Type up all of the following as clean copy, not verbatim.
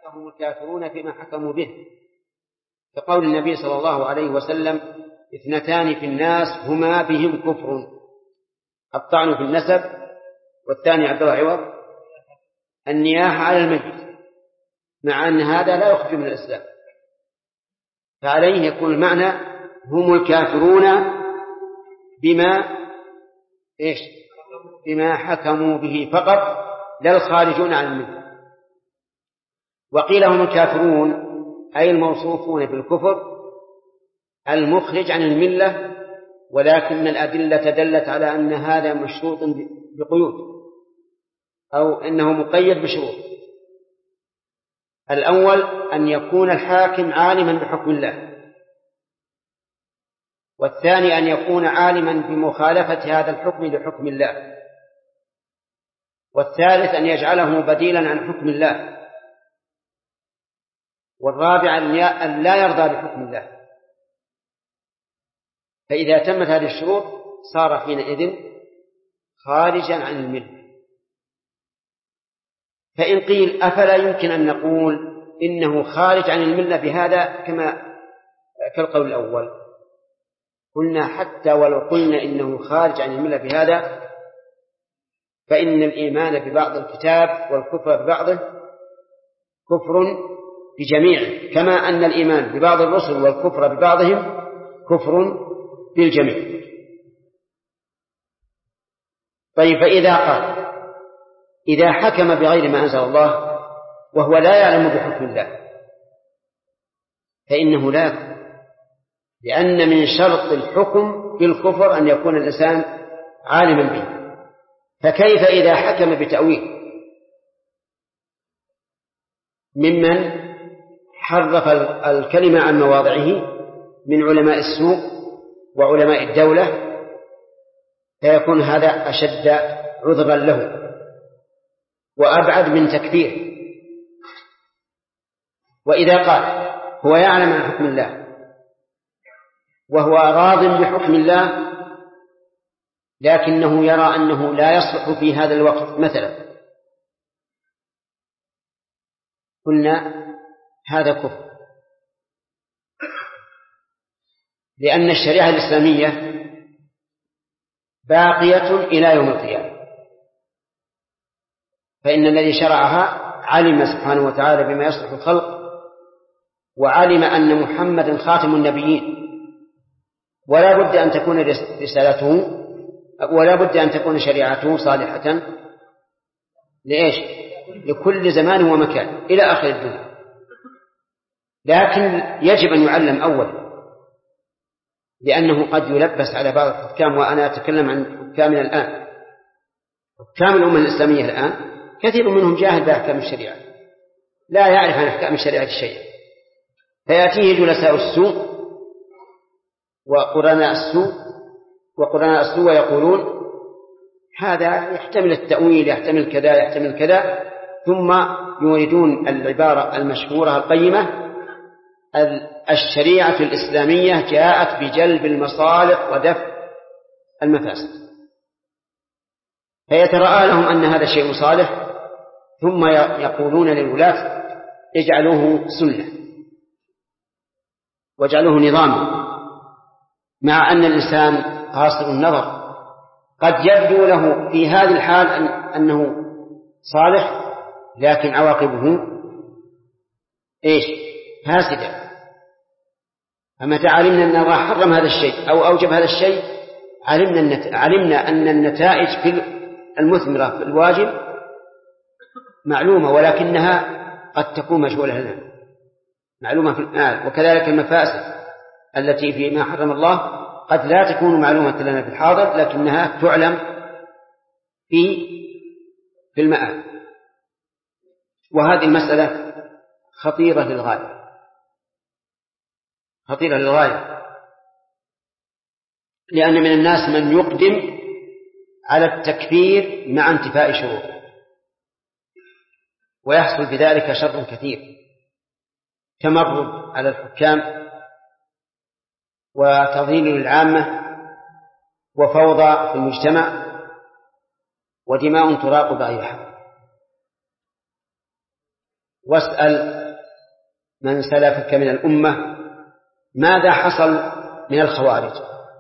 هم الكافرون فيما حكموا به، كقول النبي صلى الله عليه وسلم: اثنتان في الناس هما بهم كفر، الطعن في النسب، والثاني عبد الله عوض النياحة على الميت، مع أن هذا لا يخرج من الإسلام. فعليه يكون المعنى هم الكافرون بما حكموا به فقط، لا الخارجون عن الملة. وقيل هم الكافرون أي الموصوفون بالكفر المخرج عن الملة، ولكن الأدلة دلت على أن هذا مشروط بقيود، أو أنه مقيد بشروط. الأول أن يكون الحاكم عالما بحكم الله، والثاني أن يكون عالما بمخالفة هذا الحكم لحكم الله، والثالث أن يجعله بديلا عن حكم الله، والرابع أن لا يرضى بحكم الله. فإذا تمت هذه الشروط صار حينئذ خارجا عن الملة. فإن قيل أفلا يمكن أن نقول إنه خارج عن الملة بهذا كالقول الأول؟ قلنا حتى ولو قلنا إنه خارج عن الملة بهذا، فإن الإيمان ببعض الكتاب والكفر ببعضه كفر بجميعه، كما أن الإيمان ببعض الرسل والكفر ببعضهم كفر بالجميع. طيب، فإذا قال إذا حكم بغير ما أنزل الله وهو لا يعلم بحكم الله فإنه لا يكفر، لأن من شرط الحكم بالكفر أن يكون الإنسان عالما به. فكيف إذا حكم بتأويل ممن حرف الكلمة عن مواضعه من علماء السوق وعلماء الدولة، فيكون هذا أشد عذرا له وأبعد من تكفير. وإذا قال هو يعلم عن حكم الله وهو راض بحكم الله، لكنه يرى أنه لا يصلح في هذا الوقت مثلا، قلنا هذا كفر، لأن الشريعة الإسلامية باقية إلى يوم القيامة، فإن الذي شرعها علم سبحانه وتعالى بما يصلح الخلق، وعلم أن محمدا خاتم النبيين، ولا بد أن تكون رسالته ولا بد أن تكون شريعته صالحة لإيش؟ لكل زمان ومكان إلى آخر الدنيا. لكن يجب أن يعلم أولا، لأنه قد يلبس على بعض الحكام، وأنا أتكلم عن حكامنا الآن، حكام الأمة الإسلامية الآن كثير منهم جاهل بأحكام الشريعة، لا يعرف عن أحكام الشريعة شيئا، فيأتيه جلساء السوء وقرناء السوء ويقولون هذا يحتمل التأويل، يحتمل كذا، يحتمل كذا، ثم يريدون العبارة المشهورة القيمة: الشريعة الإسلامية جاءت بجلب المصالح ودفع المفاسد. فيترأى لهم أن هذا شيء صالح، ثم يقولون للولاة اجعلوه سنة واجعلوه نظاما، مع أن الإنسان قاصر النظر قد يبدو له في هذه الحال أنه صالح، لكن عواقبه فاسدة. فمتى علمنا أن الله حرم هذا الشيء أو أوجب هذا الشيء علمنا أن النتائج في المثمرة في الواجب معلومة، ولكنها قد تكون مجهولة لنا، معلومة في الآن. وكذلك المفاسد التي فيما حرم الله قد لا تكون معلومة لنا في الحاضر، لكنها تعلم في المآل. وهذه المسألة خطيرة للغاية، خطيرة للغاية، لأن من الناس من يقدم على التكفير مع انتفاء شروطه، ويحصل بذلك شر كثير: تمرد على الحكام، وتضليل للعامة، وفوضى في المجتمع، ودماء تراق بغير حق. واسأل من سلفك من الأمة ماذا حصل من الخوارج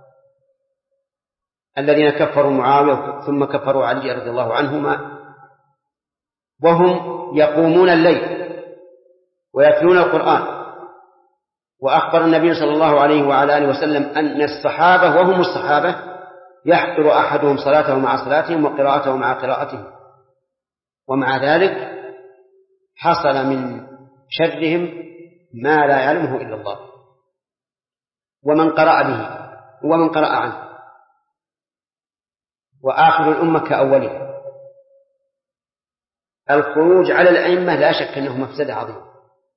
الذين كفروا معاوية ثم كفروا علي رضي الله عنهما وهم يقومون الليل ويتلون القرآن. وأخبر النبي صلى الله عليه وعلى آله وسلم أن الصحابة وهم الصحابة يحضر أحدهم صلاته مع صلاتهم وقراءته مع قراءتهم، ومع ذلك حصل من شرهم ما لا يعلمه إلا الله ومن قرأ به ومن قرأ عنه. وآخر الأمة كأولها. الخروج على الأئمة لا شك أنه مفسدة عظيمة،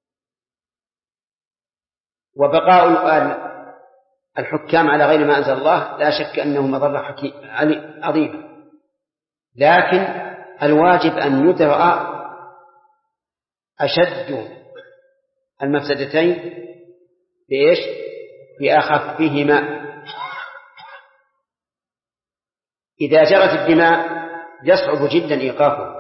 وبقاء الحكام على غير ما أنزل الله لا شك أنه مضرة عظيمة، لكن الواجب أن يدرأ أشد المفسدتين بإيش؟ بأخفهما. إذا جرت الدماء يصعب جدا إيقافه،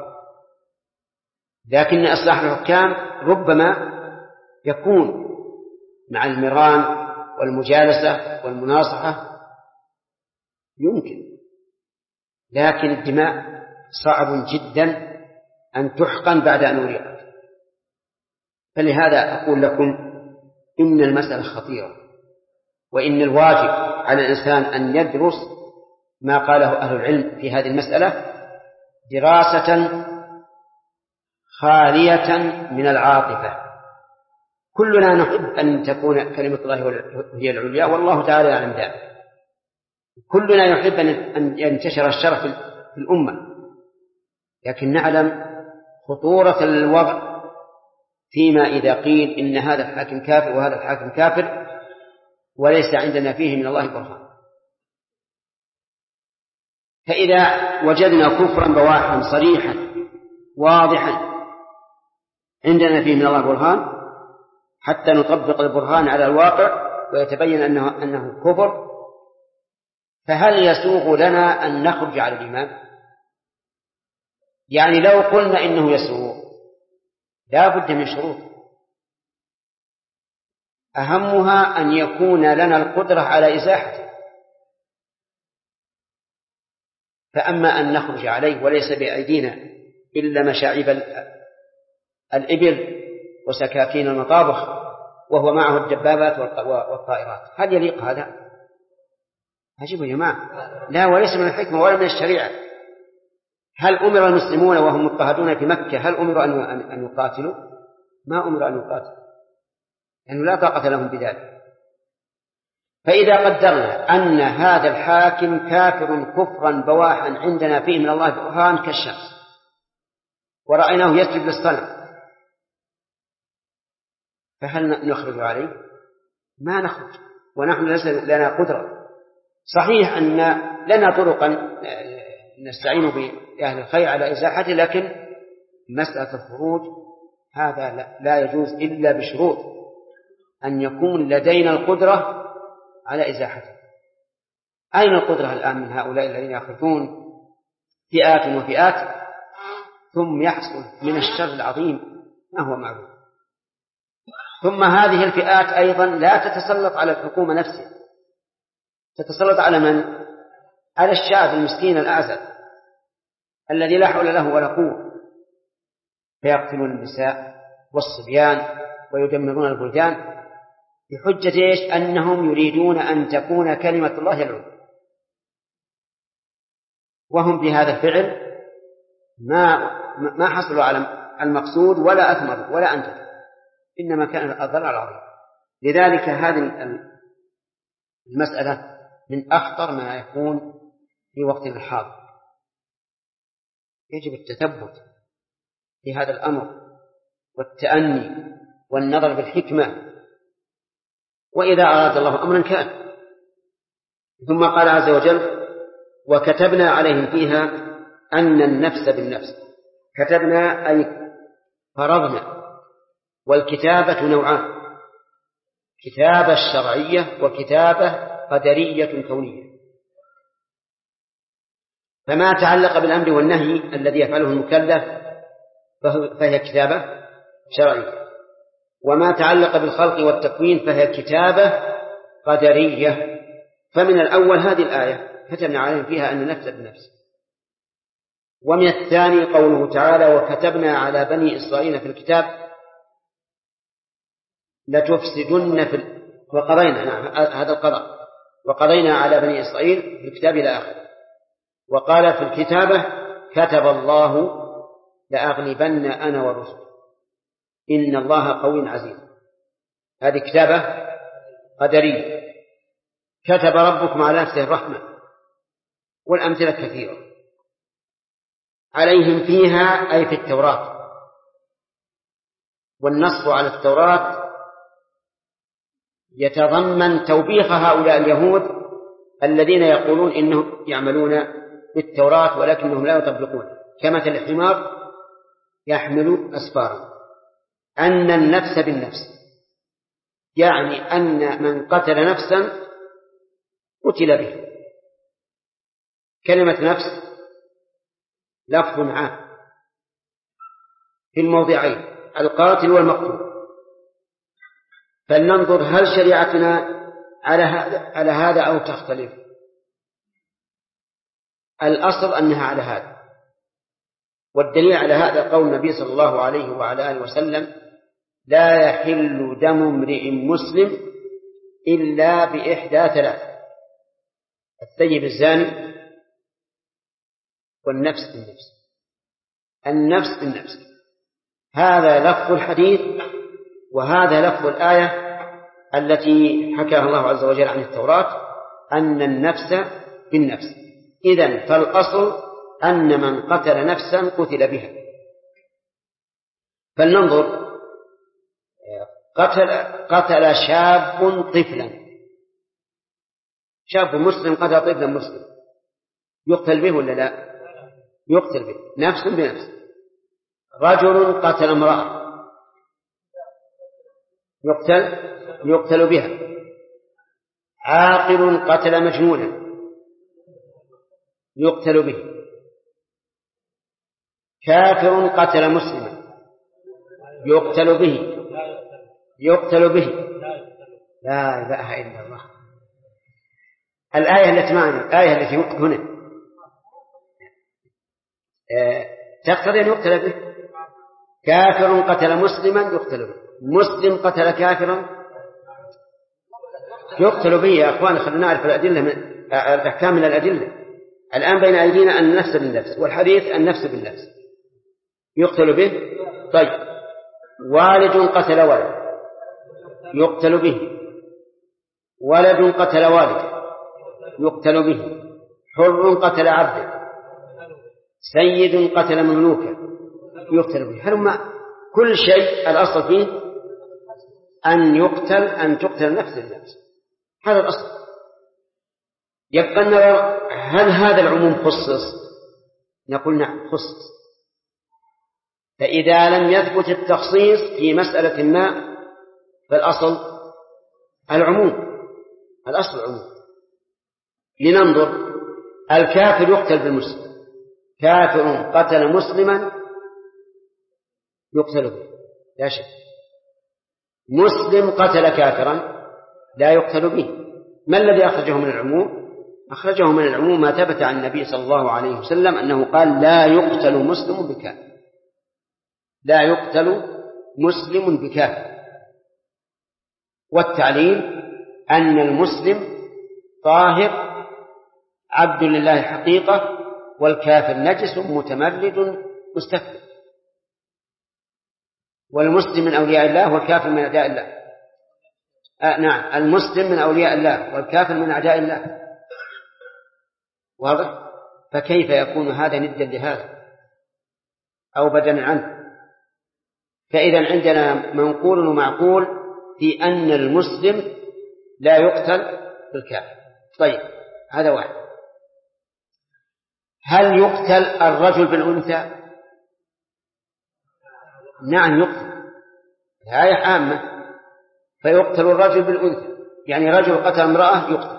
لكن إصلاح الحكام ربما يكون مع المران والمجالسة والمناصحة يمكن، لكن الدماء صعب جدا أن تحقن بعد أن أريقت. فلهذا أقول لكم إن المسألة خطيرة، وإن الواجب على الإنسان أن يدرس ما قاله أهل العلم في هذه المسألة دراسة خالية من العاطفة. كلنا نحب أن تكون كلمة الله هي العليا، والله تعالى يعلم ذلك. كلنا يحب أن ينتشر الشر في الأمة، لكن نعلم خطورة الوضع فيما إذا قيل إن هذا الحاكم كافر وهذا الحاكم كافر وليس عندنا فيه من الله برهان. فإذا وجدنا كفرا بواحا صريحا واضحا عندنا فيه من الله برهان حتى نطبق البرهان على الواقع ويتبين أنه كفر، فهل يسوغ لنا أن نخرج على الإيمان؟ يعني لو قلنا إنه يسوغ لا بد من شروط، أهمها أن يكون لنا القدرة على إزاحته. فأما أن نخرج عليه وليس بأيدينا إلا مشاعب الإبل وسكاكين المطابخ وهو معه الدبابات والطائرات، هل يليق هذا؟ عجيب يا جماعة، لا، وليس من الحكمة ولا من الشريعة. هل أمر المسلمون وهم مضطهدون في مكة هل أمروا أن يقاتلوا؟ ما أمروا أن يقاتلوا، لأنه لا طاقة لهم بذلك. فإذا قدرنا أن هذا الحاكم كافر كفرا بواحا عندنا فيه من الله برهان كالشمس ورأيناه يسجد للصنم، فهل نخرج عليه؟ ما نخرج، ونحن ليس لنا قدرة. صحيح أن لنا طرقا نستعين بأهل الخير على إزاحته، لكن مسألة الخروج هذا لا يجوز إلا بشروط أن يكون لدينا القدرة على إزاحته. أين القدرة الآن من هؤلاء الذين يخرجون فئات وفئات ثم يحصل من الشر العظيم ما هو معلوم؟ ثم هذه الفئات أيضا لا تتسلط على الحكومة نفسها، تتسلط على من؟ على الشعب المسكين الأعزل الذي لا حول له ولا قوة، فيقتلون النساء والصبيان ويدمرون البلدان بحجة إيش؟ أنهم يريدون أن تكون كلمة الله العليا، وهم بهذا الفعل ما حصلوا على المقصود ولا أثمروا ولا أنتجوا، إنما كان الضرر العظيم. لذلك هذه المسألة من أخطر ما يكون في وقتنا الحاضر. يجب التثبت في هذا الأمر والتأني والنظر بالحكمة، وإذا أراد الله أمرا كان. ثم قال عز وجل: وكتبنا عليهم فيها أن النفس بالنفس. كتبنا أي فرضنا، والكتابة نوعان: كتابة شرعية وكتابة قدرية كونية. فما تعلق بالأمر والنهي الذي يفعله المكلف فهي كتابة شرعية، وما تعلق بالخلق والتكوين فهي كتابة قدرية. فمن الأول هذه الآية كتبنا عليهم فيها أن النفس بالنفس. ومن الثاني قوله تعالى وكتبنا على بني إسرائيل في الكتاب لتفسدن وقضينا، نعم هذا القضاء، وقضينا على بني إسرائيل في الكتاب إلى آخره. وقال في الكتابة كتب الله لأغلبن أنا ورسل إن الله قوي عزيز. هذه كتابة قدرية. كتب ربكم على نفسه الرحمة، والأمثلة كثيرة. عليهم فيها أي في التوراة، والنص على التوراة يتضمن توبيخ هؤلاء اليهود الذين يقولون إنهم يعملون بالتوراة ولكنهم لا يطبقون، كمثل الحمار يحمل أسفارا. أن النفس بالنفس، يعني أن من قتل نفسا قتل به. كلمة نفس لفظ عام في الموضعين، القاتل والمقتول. فلننظر هل شريعتنا على هذا أو تختلف. الأصل أنها على هذا، والدليل على هذا قول النبي صلى الله عليه وعلى آله وسلم لا يحل دم امرئ مسلم إلا بإحدى ثلاث: الثيب الزاني، والنفس بالنفس. النفس بالنفس هذا لفظ الحديث، وهذا لفظ الآية التي حكاها الله عز وجل عن التوراة أن النفس بالنفس. إذن فالأصل أن من قتل نفسا قتل بها. فلننظر، قتل شاب طفلا، شاب مسلم قتل طفلا مسلم، يقتل به ولا لا؟ يقتل به، نفس بنفس. رجل قتل امرأة يقتل بها. عاقل قتل مجنونا يقتل به. كافر قتل مسلما يقتل به. لا إله إلا الله. الآية التي معنا، الآية التي هنا تقتضي أن يقتل به. كافر قتل مسلما يقتل به، مسلم قتل كافرا يقتل به. يا أخوان خلينا نعرف الأدلة الأحكام من الأدلة. الآن بين أيدينا النفس بالنفس، والحديث النفس بالنفس يقتل به. طيب، والد قتل ولد يقتل به. ولد قتل والد يقتل به. حر قتل عبد. سيد قتل مملوكا يقتل به. هل كل شيء الأصل فيه أن تقتل نفس النفس، هذا الأصل. يبقى نرى هل هذا العموم خصص؟ نقول نعم خصص. فإذا لم يثبت التخصيص في مسألة ما فالأصل العموم، الأصل العموم. لننظر، الكافر يقتل بالمسلم. كافر قتل مسلما يقتل به لا شك. مسلم قتل كافرا لا يقتل به. ما الذي أخرجه من العموم؟ أخرجه من العموم ما ثبت عن النبي صلى الله عليه وسلم أنه قال لا يقتل مسلم بكافر، لا يقتل مسلم بكافر. والتعليل أن المسلم طاهر عبد لله حقيقة، والكافر نجس متمرد مستكبر. والمسلم من أولياء الله والكافر من أعداء الله. نعم، المسلم من أولياء الله والكافر من أعداء الله. واضح؟ فكيف يكون هذا ندا لهذا أو بدلا عنه؟ فإذا عندنا منقول ومعقول في أن المسلم لا يقتل بالكافر. طيب، هذا واحد. هل يقتل الرجل بالأنثى؟ نعم يقتل، الآية عامة. فيقتل الرجل بالأنثى، يعني رجل قتل امرأة يقتل.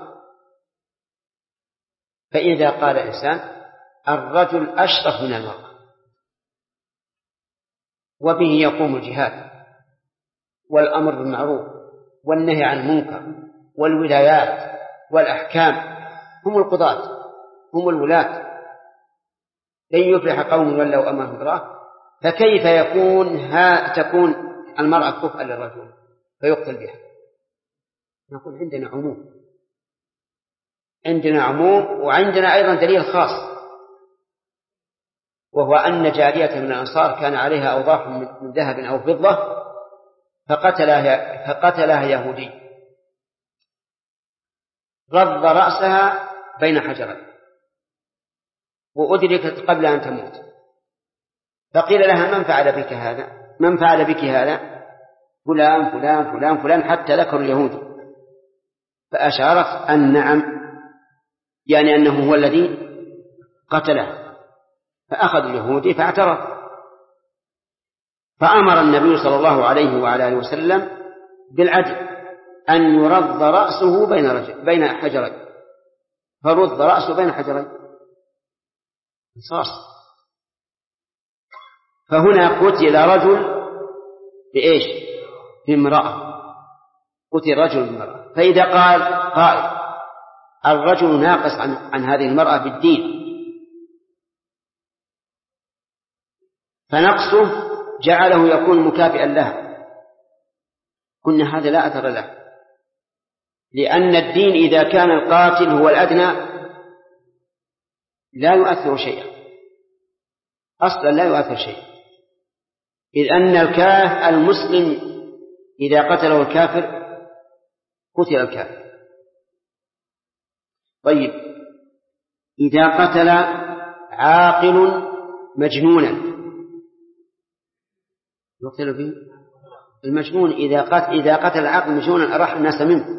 فإذا قال إنسان الرجل أشرف من المرأة وبه يقوم الجهاد، والأمر بالمعروف والنهي عن المنكر والولايات والأحكام هم القضاة، هم الولاة. لن يفلح قوم ولوا أمرهم امرأة، فكيف تكون المرأة كفءا للرجل فيقتل بها؟ نقول عندنا عموم وعندنا أيضا دليل خاص، وهو أن جارية من الأنصار كان عليها أوضاح من ذهب أو فضة فقتلها يهودي، رض رأسها بين حجرين وأدركت قبل أن تموت، فقيل لها من فعل بك هذا؟ فلان فلان فلان فلان، حتى ذكر اليهودي، فأشارت أن نعم، يعني أنه هو الذي قتله. فأخذ اليهودي فاعترف، فأمر النبي صلى الله عليه وعلى آله وسلم بالعدل أن يرد رأسه بين حجرين، فرد رأسه بين حجرين قصاص. فهنا قتل رجل بإيش؟ بامرأة، قتل رجل بامرأة. فإذا قال قائل الرجل ناقص عن هذه المرأة بالدين، فنقصه جعله يكون مكافئا لها، قلنا هذا لا أثر له، لأن الدين إذا كان القاتل هو الأدنى لا يؤثر شيئا، أصلا لا يؤثر شيئا، إذ أن المسلم إذا قتله الكافر قتل الكافر. طيب إذا قتل عاقل مجنونا يقتل به؟ المجنون إذا قتل العاقل مجنونا أراح الناس منه،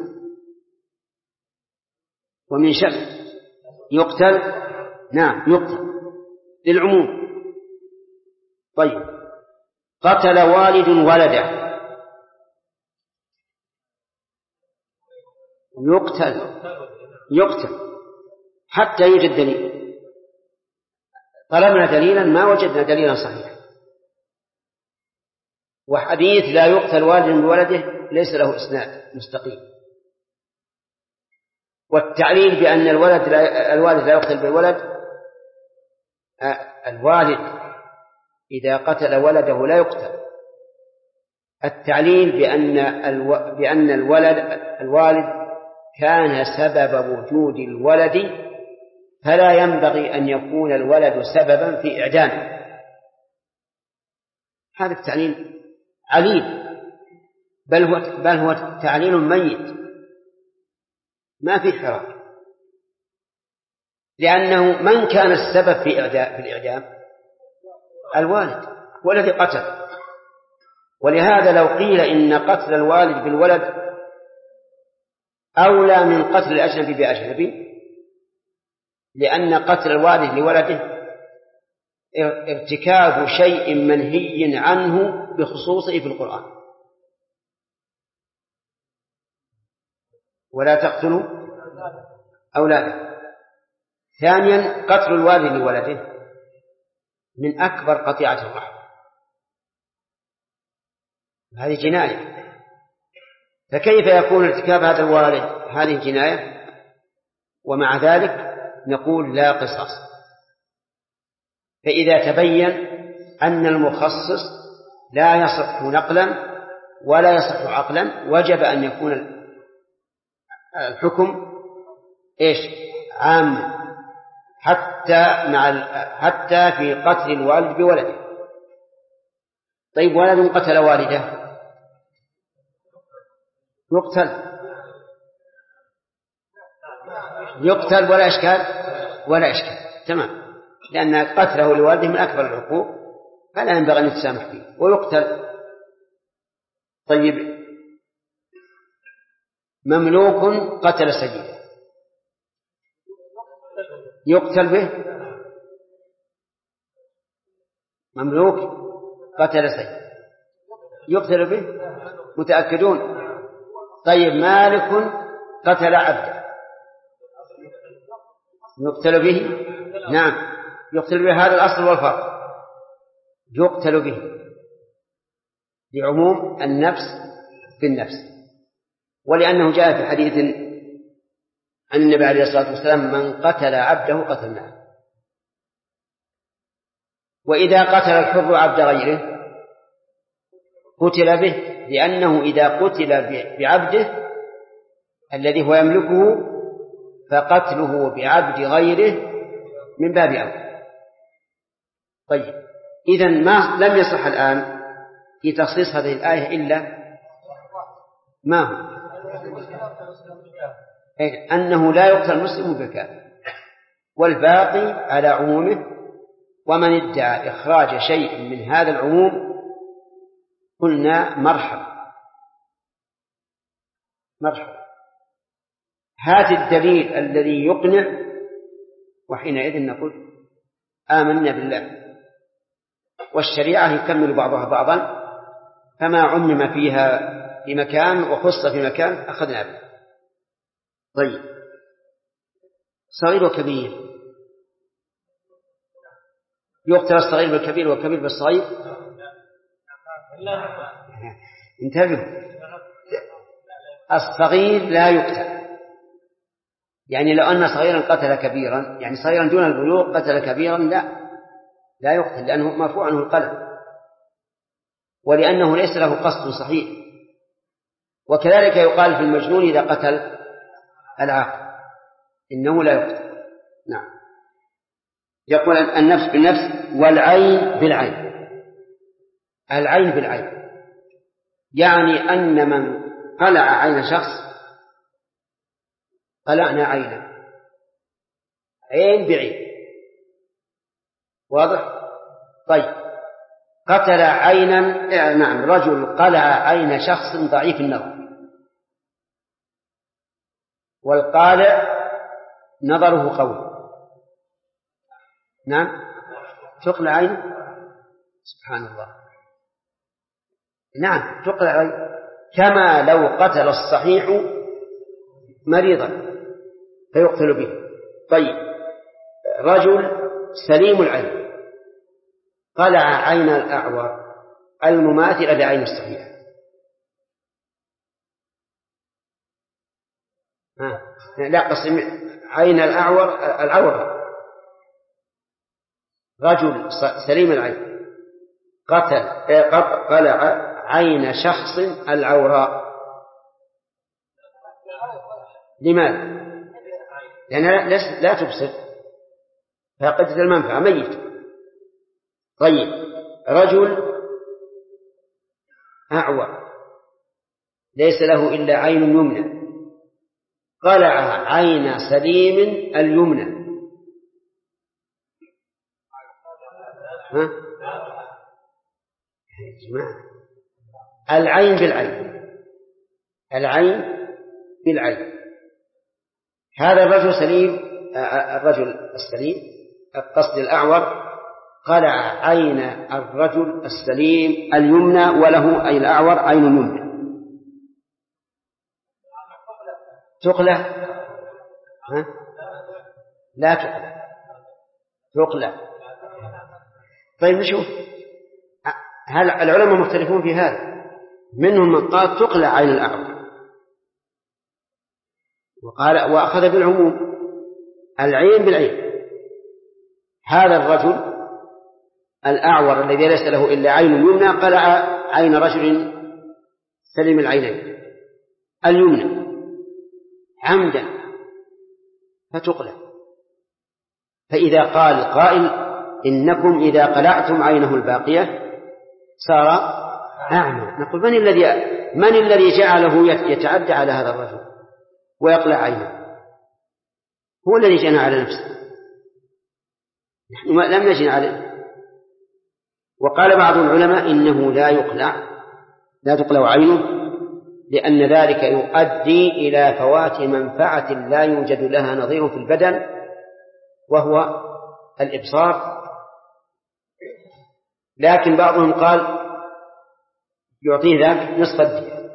ومن شر يقتل، نعم يقتل للعموم. طيب قتل والد ولده يقتل حتى يوجد دليل. طلبنا دليلا ما وجدنا دليلا صحيحا، وحديث لا يقتل والد بولده ليس له إسناد مستقيم. والتعليل بأن الوالد لا يقتل بالولد، الوالد إذا قتل ولده لا يقتل. التعليل بأن الوالد كان سبب وجود الولد، فلا ينبغي أن يكون الولد سببا في إعدامه. هذا التعليل عليل، بل هو تعليل ميت ما في حراك، لأنه من كان السبب في الإعدام؟ الوالد هو الذي قتل. ولهذا لو قيل إن قتل الوالد بالولد أولى من قتل الأجنبي بأجنبي، لأن قتل الوالد لولده ارتكاب شيء منهي عنه بخصوصه في القرآن، ولا تقتلوا أولادكم. ثانيا قتل الوالد لولده من أكبر قطيعة الرحم، هذه جناية، فكيف يكون ارتكاب هذا الوالد هذه جناية ومع ذلك نقول لا قصاص؟ فإذا تبين أن المخصص لا يصح نقلا ولا يصح عقلا وجب أن يكون الحكم إيش؟ عام، حتى في قتل الوالد بولده. طيب ولد قتل والده يقتل ولا إشكال تمام، لأن قتله لوالده من أكبر العقوق فلا ينبغي أن يتسامح فيه ويقتل. طيب مملوك قتل سيده يقتل به؟ مملوك قتل سيده يقتل به؟ متأكدون؟ طيب مالك قتل عبدا يقتل به؟ نعم يقتل به، هذا الأصل والفرق، يقتل به لعموم النفس بالنفس. ولأنه جاء في حديث عن النبي عليه الصلاة والسلام: من قتل عبده قتلناه. وإذا قتل الحر عبد غيره قتل به، لأنه إذا قتل بعبده الذي هو يملكه فقتله بعبد غيره من باب أولى. طيب، إذن ما لم يصح الآن في تخصيص هذه الآية إلا ما هو أنه لا يقتل المسلم بالكافر، والباقي على عمومه. ومن ادعى إخراج شيء من هذا العموم قلنا مرحبا مرحبا، هات الدليل الذي يقنع، وحينئذ نقول آمنا بالله. والشريعة يكمل بعضها بعضا، فما عمم فيها في مكان وخص في مكان أخذنا به. طيب، صغير وكبير، يقتل الصغير بالكبير والكبير بالصغير؟ انتبهوا، الصغير لا يقتل. يعني لو أن صغيرا قتل كبيرا، يعني صغيرا دون البلوغ قتل كبيرا، لا يقتل، لأنه مرفوع عنه القلم، ولأنه ليس له قصد صحيح. وكذلك يقال في المجنون إذا قتل العاقل إنه لا يقتل. نعم. يقول النفس بالنفس والعين بالعين. العين بالعين يعني أن من قلع عين شخص قلعنا عينا، عين بعين، واضح؟ طيب، قتل عينا، نعم، رجل قلع عين شخص ضعيف النظر، والقالع نظره قوي، نعم، تقلع عينه، سبحان الله، نعم تقلع عينه، كما لو قتل الصحيح مريضا فيقتل به. طيب، رجل سليم العين قلع عين الأعور المماثلة لعين الصحيح، لا قسم عين العور، رجل سليم العين قلع عين شخص العوراء. لماذا؟ لأنها لا تبصر، فقدت المنفعة، ميت. طيب، رجل أعور ليس له إلا عين يمنى قلع عين سليم اليمنى، العين بالعين، العين بالعين. هذا الرجل سليم، الرجل السليم القصد الأعور قلع عين الرجل السليم اليمنى، وله أي الأعور عين يمنى، تقلع؟ لا تقلع. طيب نشوف، هل العلماء مختلفون في هذا؟ منهم من قال تقلع عين الأعور، وأخذ بالعموم العين بالعين. هذا الرجل الأعور الذي ليس له إلا عين يمنى قلع عين رجل سليم العينين اليمنى عمدا فتقلع. فإذا قال قائل إنكم إذا قلعتم عينه الباقية صار أعمى، نقول من الذي جعله يتعدى على هذا الرجل ويقلع عينه؟ هو الذي جنى على نفسه، نحن لم نجن عليه. وقال بعض العلماء إنه لا تقلع عينه، لأن ذلك يؤدي إلى فوات منفعة لا يوجد لها نظير في البدن، وهو الإبصار. لكن بعضهم قال يعطيه ذاك نصف الدية.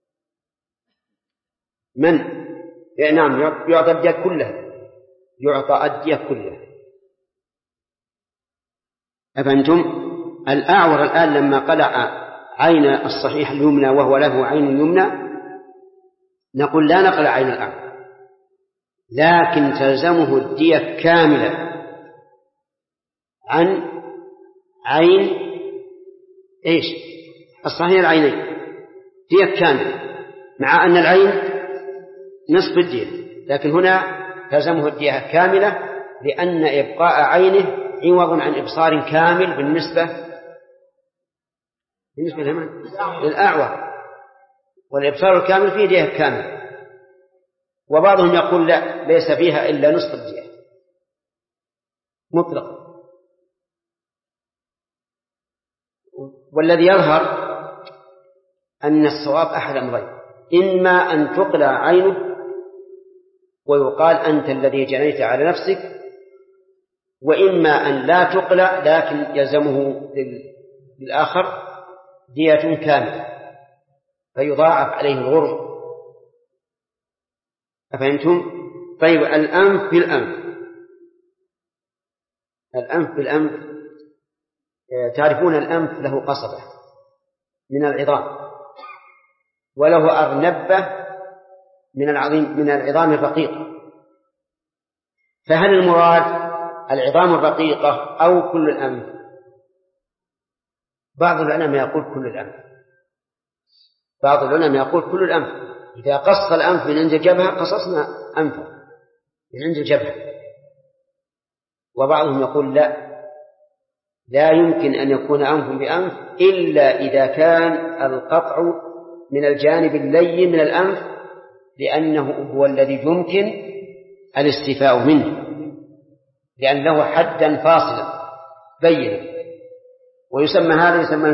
نعم، يعطى الدية كلها، يعطى الدية كلها. أفهمتم؟ الأعور الآن لما قلع عين الصحيح اليمنى وهو له عين يمنى نقول لا نقل عين الأعمى، لكن تلزمه الدية كاملة عن عين إيش الصحيح العينين، دية كاملة مع أن العين نصف الدية، لكن هنا تلزمه الدية كاملة لأن إبقاء عينه عوض عن إبصار كامل بالنسبة للأعور، والإبصار الكامل فيه دية كاملة. وبعضهم يقول لا ليس فيها إلا نصف الدية مطلق. والذي يظهر أن الصواب أحد أمرين، إما أن تقلع عينه ويقال أنت الذي جنيت على نفسك، وإما أن لا تقلع لكن يلزمه للآخر دية كاملة فيضاعف عليه الغرم. أفهمتم؟ طيب الأنف بالأنف، الأنف بالأنف تعرفون الأنف له قصبة من العظام وله أرنبة من العظام الرقيقة، فهل المراد العظام الرقيقة أو كل الأنف؟ بعض العلماء يقول كل الأنف، بعض العلماء يقول كل الأنف، إذا قص الأنف من عند الجبهة قصصنا أنفه من عند الجبهة. وبعضهم يقول لا يمكن أن يكون أنف بأنف إلا إذا كان القطع من الجانب اللين من الأنف، لأنه هو الذي يمكن الاستيفاء منه، لأن له حدا فاصلا بين، ويسمى هذا يسمى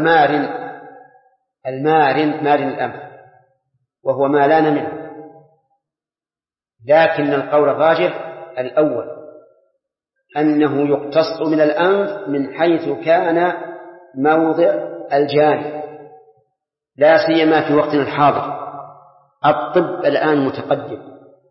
مارن الأنف، وهو ما لان منه. لكن القول الراجح الأول أنه يقتص من الأنف من حيث كان موضع الجانب، لا سيما في وقتنا الحاضر. الطب الآن متقدم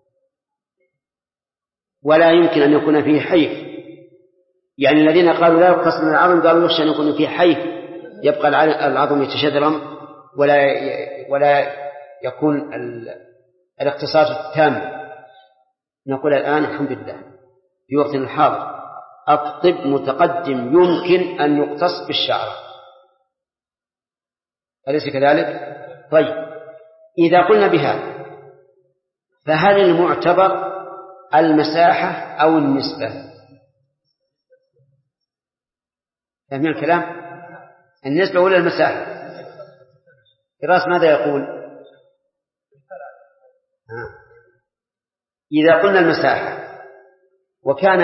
ولا يمكن أن يكون فيه حيف، يعني الذين قالوا لا يقتص من العظم قالوا يخشى أن يكون فيه حيف يبقى العظم يتشذرم ولا يكون الاقتصاص التام. نقول الآن الحمد لله في وقتنا الحاضر الطب متقدم يمكن أن يقتص بالشعر، أليس كذلك؟ طيب إذا قلنا بهذا فهل المعتبر المساحة أو النسبة؟ فهمنا الكلام؟ النسبة ولا المساحة؟ فراس ماذا يقول؟ إذا قلنا المساحة وكان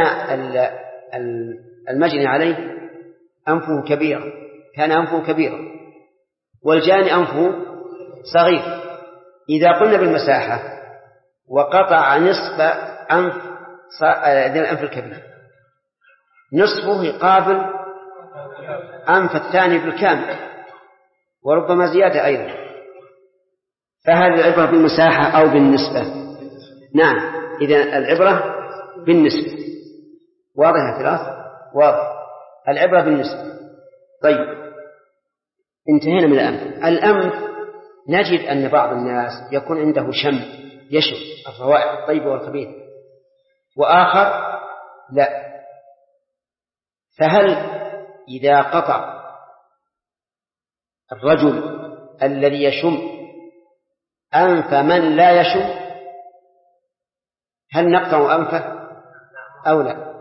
المجني عليه أنفه كبيرا، كان أنفه كبيرا والجاني أنفه صغير، إذا قلنا بالمساحة وقطع نصف أنف الأنف الكبير نصفه يقابل أنف الثاني بالكامل وربما زيادة أيضا، فهل العبرة بالمساحة أو بالنسبة؟ نعم، إذن العبرة بالنسبة. واضح يا فراس؟ واضح، العبرة بالنسبة. طيب انتهينا من الأنف نجد أن بعض الناس يكون عنده شم يشم الروائح الطيبة والخبيثة وآخر لا، فهل إذا قطع الرجل الذي يشم أنف من لا يشم هل نقطع أنفه أو لا؟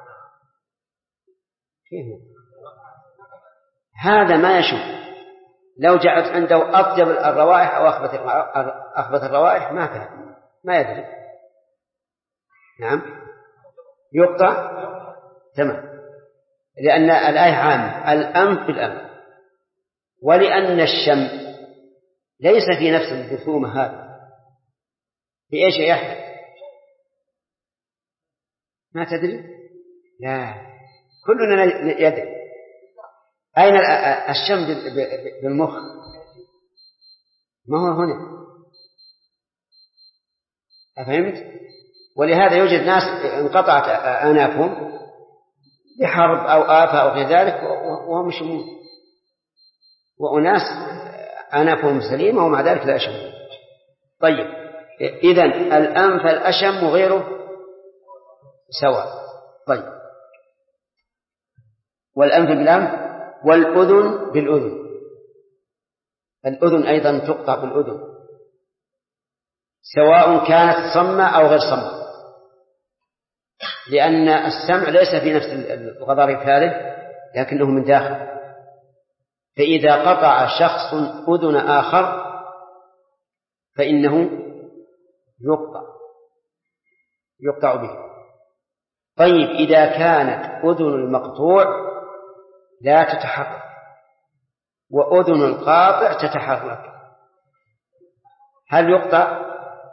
هذا ما يشم، لو جعلت عنده أطيب الروائح أو أخبث الروائح ما يدري. نعم يقطع تمام، لأن الآية عامة الأنف بالأنف، ولأن الشم ليس في نفس الجرثومة هذا في إيش يحدث ما تدري؟ لا، كلنا يدري. أين الشم بالمخ؟ ما هو هنا، أفهمت؟ ولهذا يوجد ناس انقطعت آنافهم بحرب أو آفة أو غير ذلك وهم يشمون. وأناس أنفهم سليمة ومع ذلك لا يشمون. طيب، إذن الأنف الأشم وغيره سواء. طيب، والأنف بالأنف والأذن بالأذن. الأذن أيضا تقطع بالأذن سواء كانت صمة أو غير صمة، لأن السمع ليس في نفس الغضاريف هذه لكنه من داخل. فإذا قطع شخص أذن آخر فإنه يقطع به. طيب، إذا كانت أذن المقطوع لا تتحرك وأذن القاطع تتحرك هل يقطع؟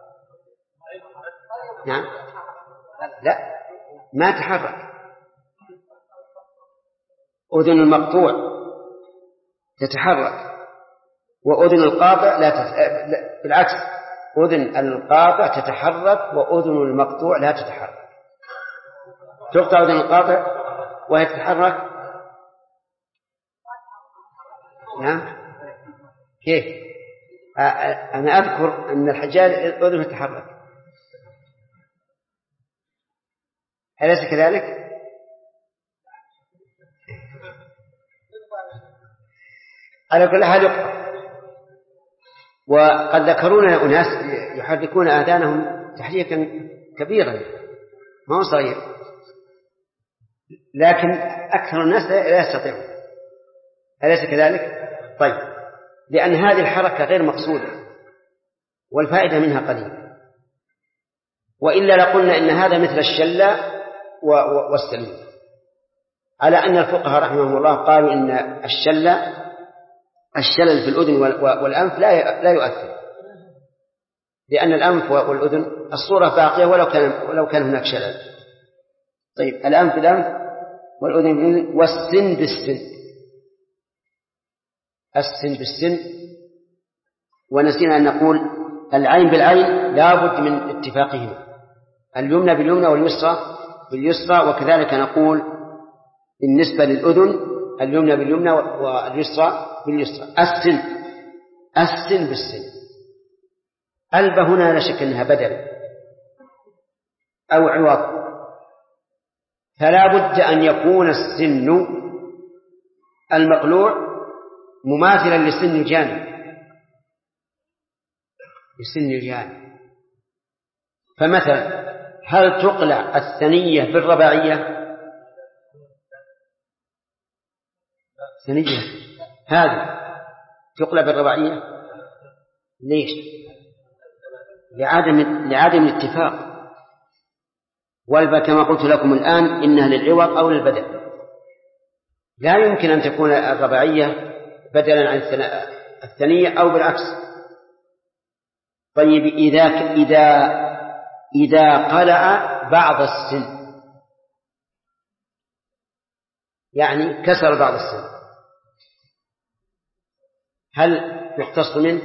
نعم، لا، ما تحرك. أذن المقطوع تتحرك وأذن القاطع بالعكس، أذن القاطع تتحرك وأذن المقطوع لا تتحرك. تقطع أذن القاطع وهي تتحرك. نعم، كيف؟ أنا أذكر أن الحجاج أذنه تتحرك، أليس كذلك؟ على كل حال يقطع. وقد ذكرون أناس يحركون آذانهم تحريكا كبيرا ما هو صغير، لكن أكثر الناس لا يستطيعون، أليس كذلك؟ طيب، لأن هذه الحركة غير مقصودة والفائدة منها قليلة، وإلا لقلنا إن هذا مثل الشلة والسلم، على أن الفقهاء رحمهم الله قالوا إن الشلل في الأذن والأنف لا يؤثر، لأن الأنف والأذن الصورة باقية ولو كان هناك شلل. طيب، الأنف بالأنف والأذن بالأذن والسن بالسن. السن بالسن، ونسينا أن نقول العين بالعين لا بد من اتفاقهما، اليمنى باليمنى واليسرى باليسرى، وكذلك نقول بالنسبة للأذن اليمنى باليمنى واليسرى باليسرى. السن بالسن. البة هنا لا شك أنها بدل أو عوض، فلا بد أن يكون السن المقلوع مماثلا لسن الجانب. فمثلا هل تقلع الثنية بالرباعية؟ ثنية هذه تقلع بالرباعية ليش؟ لعدم الاتفاق. والبا كما قلت لكم الآن إنها للعوض أو للبدل، لا يمكن أن تكون الرباعية بدلا عن الثنية أو بالعكس. طيب، إذا قلع بعض السن، يعني كسر بعض السن، هل يقتص منه؟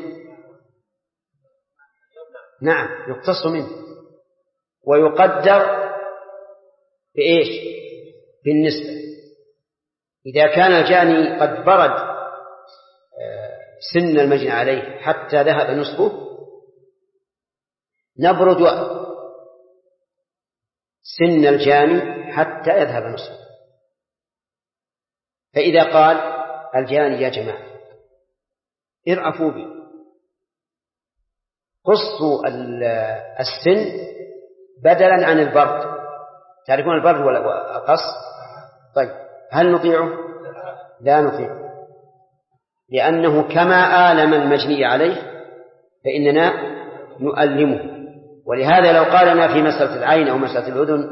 نعم، يقتص منه ويقدر بإيش؟ بالنسبة. إذا كان الجاني قد برد سن المجني عليه حتى ذهب نصفه، نبرد سن الجاني حتى يذهب نصفه. فإذا قال الجاني يا جماعة ارأفوا بي، قصوا السن بدلا عن البرد. تعرفون البرد والقص؟ طيب، هل نطيعه؟ لا نطيعه، لأنه كما آلم المجني عليه فإننا نؤلمه. ولهذا لو قال لنا في مسألة العين أو مسألة الأذن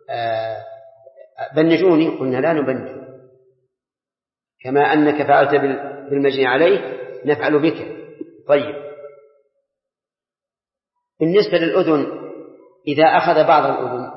بنجوني، قلنا لا نبنج، كما أنك فعلت بالمجني عليه نفعل بك. طيب، بالنسبة للأذن إذا أخذ بعض الأذن،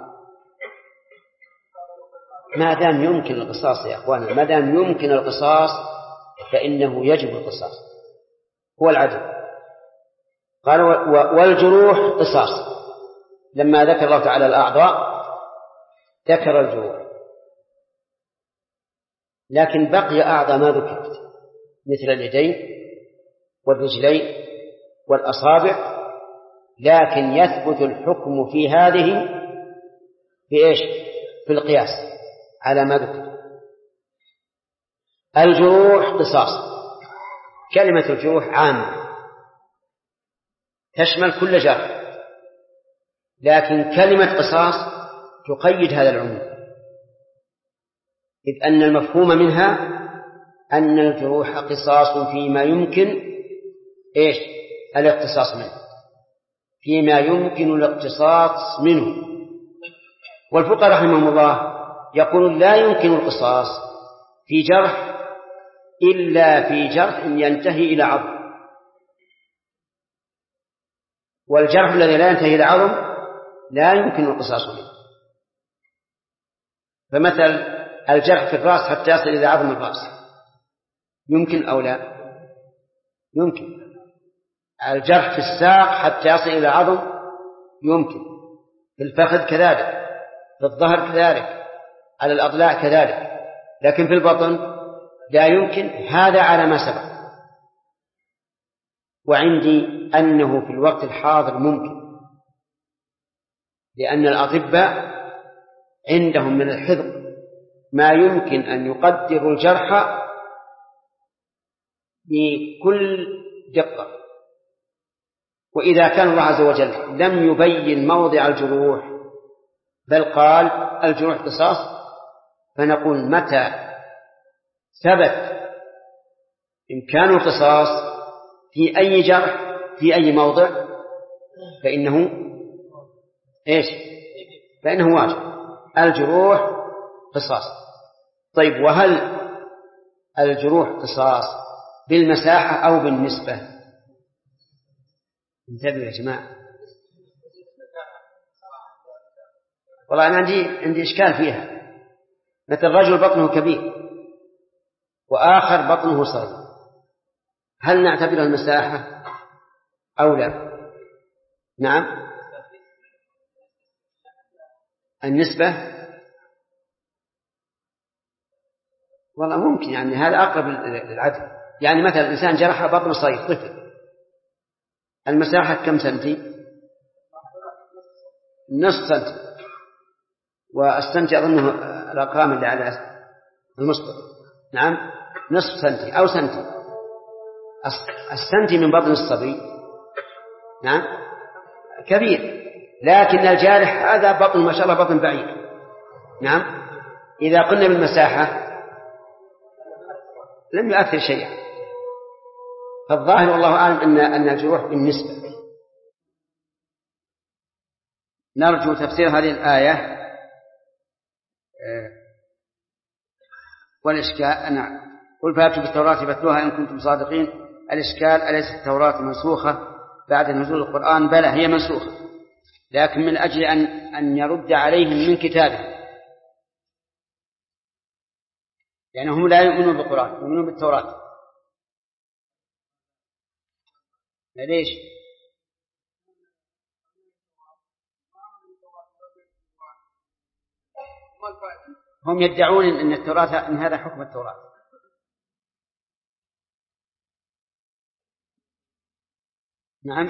ما دام يمكن القصاص يا أخوانا، ما دام يمكن القصاص فإنه يجب القصاص، هو العدل. قال والجروح قصاص. لما ذكر الله تعالى الأعضاء ذكر الجروح، لكن بقي أعضاء ما ذكرت، مثل اليدين والرجلين والأصابع، لكن يثبت الحكم في هذه في إيش؟ في القياس على ما ذكر. الجروح قصاص. كلمة الجروح عامة تشمل كل جرح، لكن كلمة قصاص تقيد هذا العموم، إذ أن المفهوم منها أن الجروح قصاص فيما يمكن إيش؟ الاقتصاص منه، فيما يمكن الاقتصاص منه. والفقهاء رحمهم الله يقولون لا يمكن القصاص في جرح إلا في جرح ينتهي إلى عظم، والجرح الذي لا ينتهي إلى عظم لا يمكن القصاص منه. فمثل الجرح في الرأس حتى يصل إلى عظم الرأس يمكن أو لا؟ يمكن. الجرح في الساق حتى يصل إلى عظم يمكن، في الفخذ كذلك، في الظهر كذلك، على الأضلاع كذلك، لكن في البطن لا يمكن. هذا على ما سبق. وعندي أنه في الوقت الحاضر ممكن، لأن الأطباء عندهم من الحذق ما يمكن أن يقدروا الجرح بكل دقة. وإذا كان الله عز وجل لم يبين موضع الجروح بل قال الجروح قصاص، فنقول متى ثبت إمكان القصاص في أي جرح في أي موضع فإنه إيش؟ فإنه واجب. الجروح قصاص. طيب، وهل الجروح قصاص بالمساحة أو بالنسبة؟ انتبهوا يا جماعة، والله أنا عندي إشكال فيها. مثل رجل بطنه كبير وآخر بطنه صغير، هل نعتبر المساحة أو لا؟ نعم، النسبة والله ممكن، يعني هذا أقرب للعدل. يعني مثلا إنسان جرح بطن صغير طفل، المساحة كم سنتي؟ نصف سنتي، والسنتي أظنه الأرقام اللي على المسطر. نعم، نصف سنتي أو سنتي. السنتي من بطن الصبي نعم كبير، لكن الجارح هذا بطن ما شاء الله بطن بعيد. نعم، إذا قلنا بالمساحة لم يؤثر شيئا. فالظاهر والله أعلم أن الجروح بالنسبة. نرجو تفسير هذه الآية والإشكال. نعم، قل فأتوا بالتوراة فاتلوها إن كنتم صادقين. الإشكال أليست التوراة منسوخة بعد نزول القرآن؟ بلى، هي منسوخة، لكن من أجل أن يرد عليهم من كتابه، لأنهم لا يؤمنون بالقرآن، يؤمنون بالتوراة. ليش؟ هم يدعون أن التوراة، أن هذا حكم التوراة. نعم،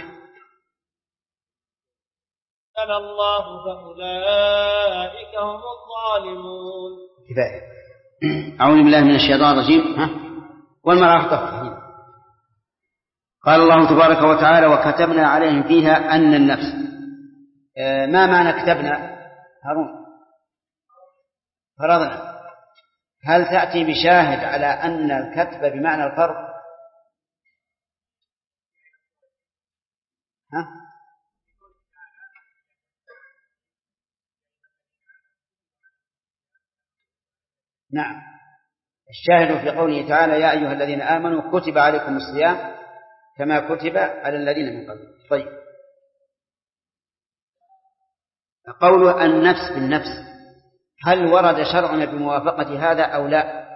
قال الله فأولئك هم الظالمون. كفاية. أعوذ بالله من الشيطان الرجيم. والمرأة تفهم. قال الله تبارك وتعالى وكتبنا عليهم فيها أن النفس. ما معنى كتبنا هارون؟ فرضنا. هل تأتي بشاهد على أن الكتب بمعنى الفرض؟ نعم، الشاهد في قوله تعالى يا أيها الذين آمنوا كتب عليكم الصيام كما كتب على الذين من قبل. طيب، قوله النفس بالنفس، هل ورد شرعنا بموافقة هذا أو لا؟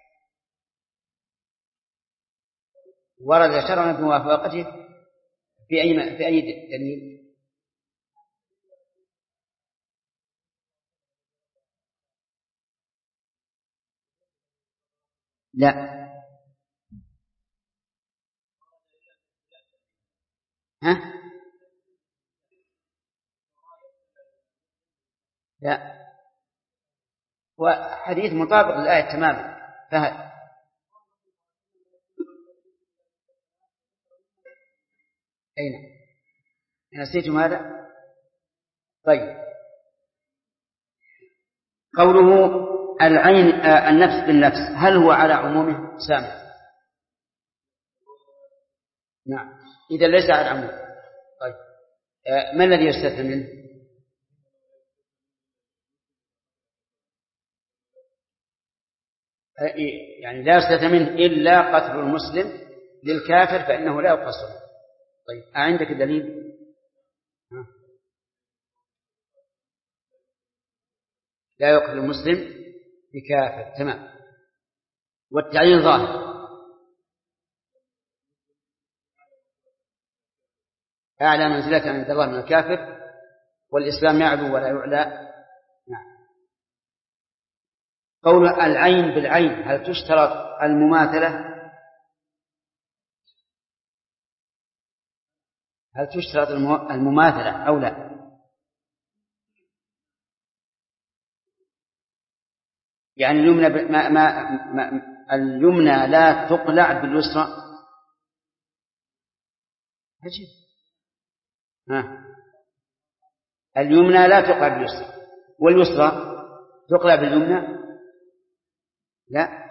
ورد شرعنا بموافقته في أي دليل؟ لا، لا، وحديث مطابق للآية تماما. فهل أين نسيتم هذا؟ طيب، قوله العين النفس بالنفس هل هو على عمومه؟ سامع. نعم، إذا ليس على عموم. طيب، ما الذي يستثنى منه؟ يعني لا يستثنى منه إلا قتل المسلم للكافر فإنه لا يقصر. طيب، عندك دليل؟ لا يقتل المسلم بكافر، تمام. والتعيين ظاهر، أعلى منزلة عند الله من الكافر، والإسلام يعلو ولا يعلى. نعم. قول العين بالعين هل تشترط المماثلة؟ هل تشترط المماثلة أو لا؟ يعني اليمنى اليمنى لا تقلع باليسرى؟ عجيب. اليمنى لا تقلع باليسرى، واليسرى تقلع باليمنى؟ لا.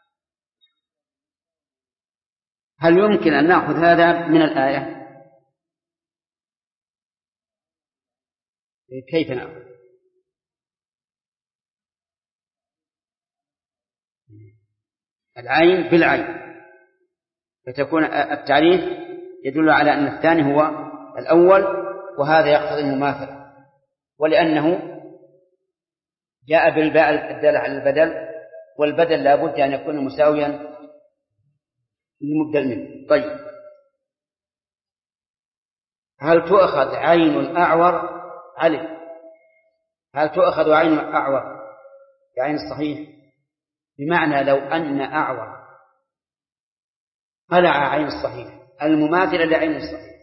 هل يمكن أن نأخذ هذا من الآية؟ كيف نأخذ؟ العين بالعين، فتكون التعريف يدل على أن الثاني هو الأول، وهذا يقتضي المماثلة، ولأنه جاء بالباء الدالة على البدل، والبدل لا بد أن يكون مساويا للمبدل منه. طيب، هل تؤخذ عين الأعور علم؟ هل تؤخذ عين الأعور بعين الصحيح؟ بمعنى لو أن أعور قلع عين الصحيح المماثلة لعين الصحيح،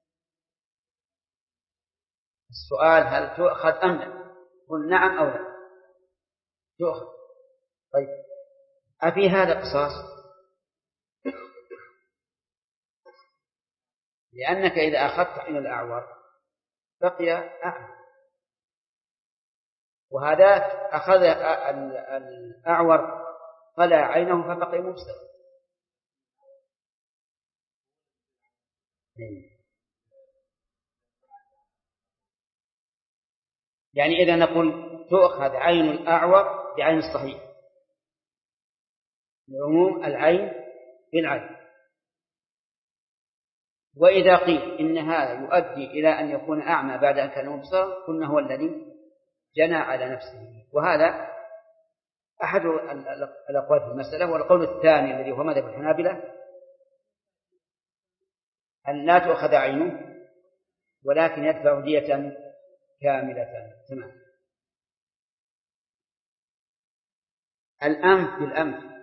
السؤال هل تؤخذ أم لا؟ قل نعم أو لا تؤخذ. طيب، أفي هذا قصاص؟ لأنك إذا أخذت عين الأعور بقي أعمى، وهذا أخذ الأعور قلع عينه فبقي مبصر. يعني إذا نقول تؤخذ عين الأعور بعين الصحيح لعموم العين بالعين. وإذا قيل إن هذا يؤدي إلى أن يكون أعمى بعد أن كان مبصرا قلنا هو الذي جنى على نفسه، وهذا أحد الأقوال في المسألة. والقول الثاني الذي هو مذهب الحنابلة أن لا تؤخذ عينه ولكن يدفع دية كاملة. تمام. الأنف بالأنف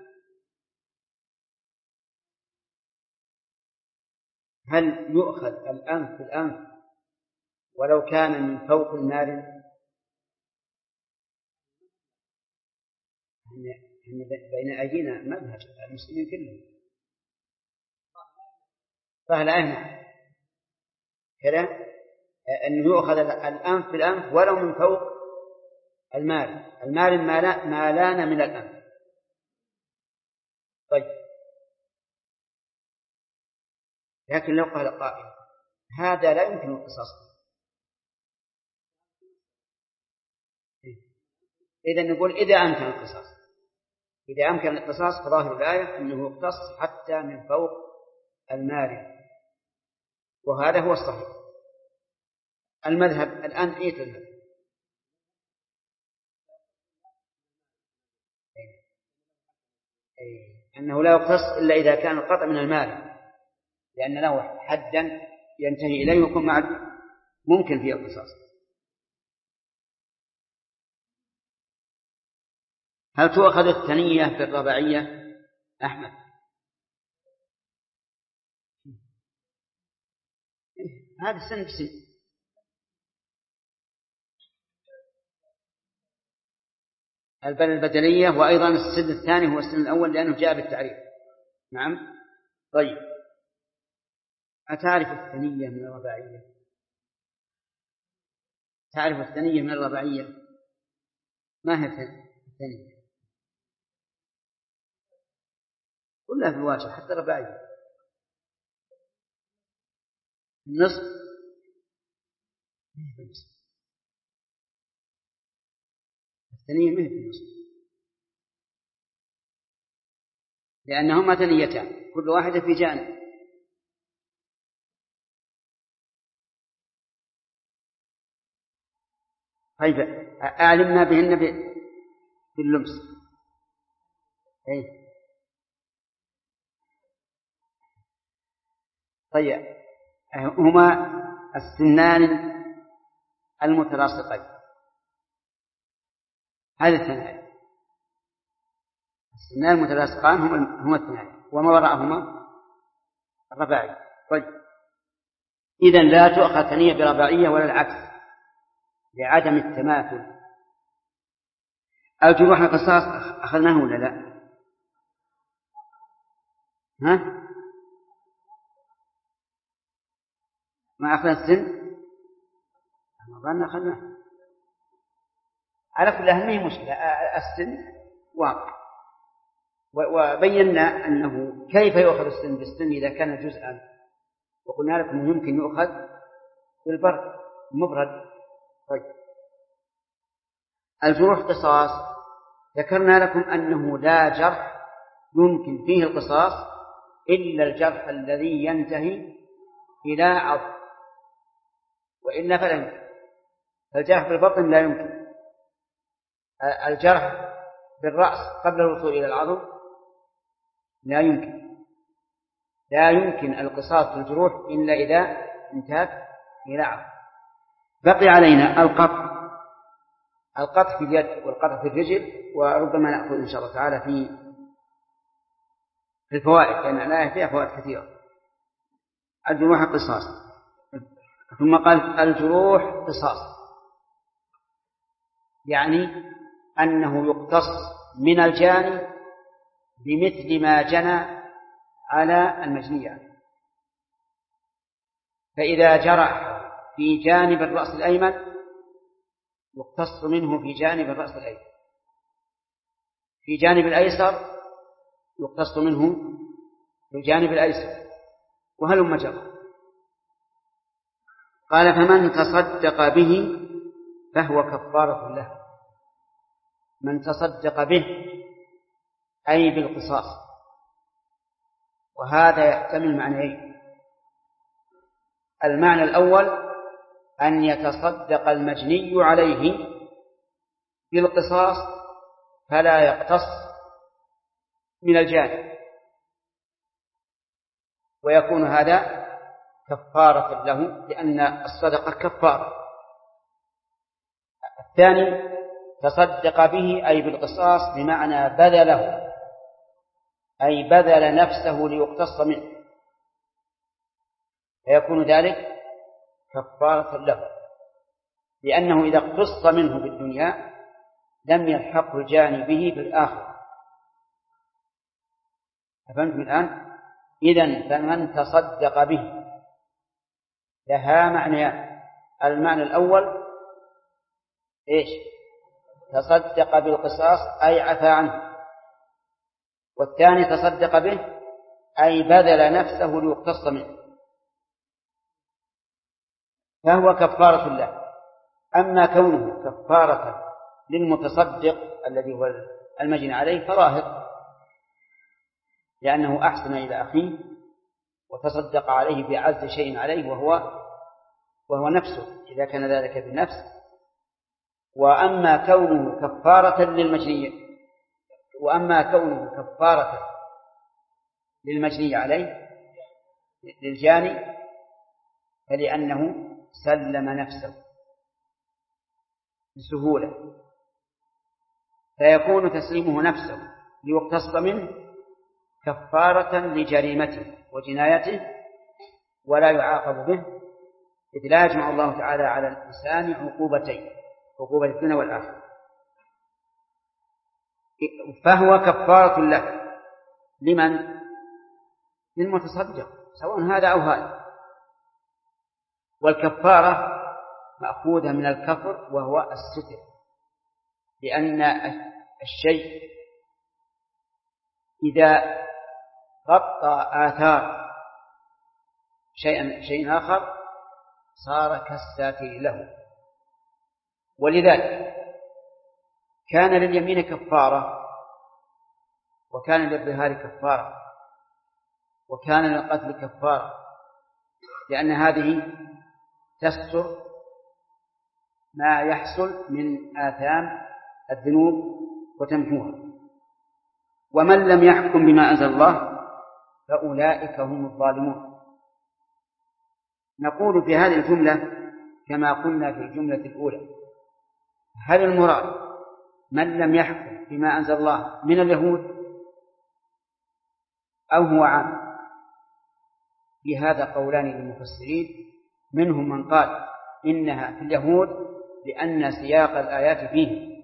هل يؤخذ الأنف بالأنف ولو كان من فوق المال؟ بين أيدينا مذهب المسلمين كلهم، فهل أهنا كذا أن يؤخذ الأنف بالأنف ولو من فوق المال ما لان من الأنف. طيب، لكن لو قال قائل هذا لا يمكن القصاص، إذا نقول إذا أمكن القصاص، إذا أمكن القصاص فظاهر الآية أنه يقتص حتى من فوق المال، وهذا هو الصحيح. المذهب الآن إيه المذهب؟ أنه لا يقتص إلا إذا كان القطع من المال، لأن له حدا ينتهي إليه ويكون ممكن فيه القصاص. هل تؤخذ الثنية في الرباعية؟ أحمد، هذا سن بسن. البل البدلية، وأيضا السن الثاني هو السن الأول لأنه جاء بالتعريف. نعم. طيب، أتعرف الثنية من الرباعية؟ تعرف الثنية من الرباعية؟ ما هي الثنية؟ كلها في الواجهة حتى الرباعية. النصف. الثنية ما هي في النصف، لأنهما ثنيتان كل واحدة في جانب. طيب، أعلمنا بهن باللمس. أي. طيب، هما السنان المتلاصقين، هذه الثنايا. السنان المتلاصقان هما الثنايا، وما وراءهما الرباعي. طيب، إذن لا تؤخذ ثنية برباعية ولا العكس لعدم التماثل. الجروح القصاص أخذناه ولا لا؟ ها؟ ما أخذنا السن؟ أظن أخذناه. على كل حال ما هي مشكلة، السن واقع، وبينا أنه كيف يؤخذ السن بالسن إذا كان جزءا، وقلنا لكم يمكن يؤخذ بالبرد المبرد. طيب، الجروح قصاص، ذكرنا لكم أنه لا جرح يمكن فيه القصاص إلا الجرح الذي ينتهي إلى عظم، وإلا فلا يمكن. الجرح بالبطن لا يمكن، الجرح بالرأس قبل الوصول إلى العظم لا يمكن. لا يمكن القصاص في الجروح إلا إذا انتهت إلى عظم. بقي علينا القطع في اليد والقطع في الرجل، وربما نأخذ إن شاء الله تعالى في الفوائد، لأن الآية فيها فوائد كثيرة. الجروح قصاص. ثم قال الجروح قصاص، يعني أنه يقتص من الجاني بمثل ما جنى على المجني. فإذا جرح في جانب الرأس الأيمن يقتص منه في جانب الرأس الأيمن، في جانب الأيسر يقتص منه في الجانب الأيسر، وهلم جرى. قال فمن تصدق به فهو كفارة له. من تصدق به أي بالقصاص، وهذا يحتمل معنيين. المعنى الأول أن يتصدق المجني عليه بالقصاص فلا يقتص من الجاني، ويكون هذا كفارة له لأن الصدقة كفارة. الثاني تصدق به أي بالقصاص بمعنى بذله، أي بذل نفسه ليقتص منه، فيكون ذلك كفارة له، لأنه إذا اقتص منه بالدنيا لم يلحق الجاني به بالآخرة. أفهمتم الآن؟ إذن فمن تصدق به لها معنيان. المعنى الأول إيش؟ تصدق بالقصاص أي عفى عنه، والثاني تصدق به أي بذل نفسه ليقتص منه، فهو كفارة له. أما كونه كفارة للمتصدق الذي هو المجني عليه فراهق، لأنه أحسن إلى أخيه وتصدق عليه بأعز شيء عليه وهو نفسه إذا كان ذلك بالنفس. وأما كونه كفارة للمجني عليه للجاني فلأنه سلم نفسه بسهولة، فيكون تسليمه نفسه ليقتص منه كفارة لجريمته وجنايته ولا يعاقب به، إذ لا يجمع الله تعالى على الإنسان عقوبتين، عقوبة الدنيا والآخرة. فهو كفارة له. لمن؟ للمتصدق، سواء هذا أو هذا. والكفارة مأخوذة من الكفر وهو الستر، لأن الشيء إذا غطى آثار شيء آخر صار كالساتر له. ولذلك كان لليمين كفارة، وكان للظهار كفارة، وكان للقتل كفارة، لأن هذه تستر ما يحصل من آثام الذنوب وتمحوها. ومن لم يحكم بما أنزل الله فأولئك هم الظالمون. نقول في هذه الجملة كما قلنا في الجملة الأولى: هل المراد من لم يحكم بما أنزل الله من اليهود أو هو عام؟ في هذا قولان للمفسرين، منهم من قال إنها في اليهود لأن سياق الآيات فيه.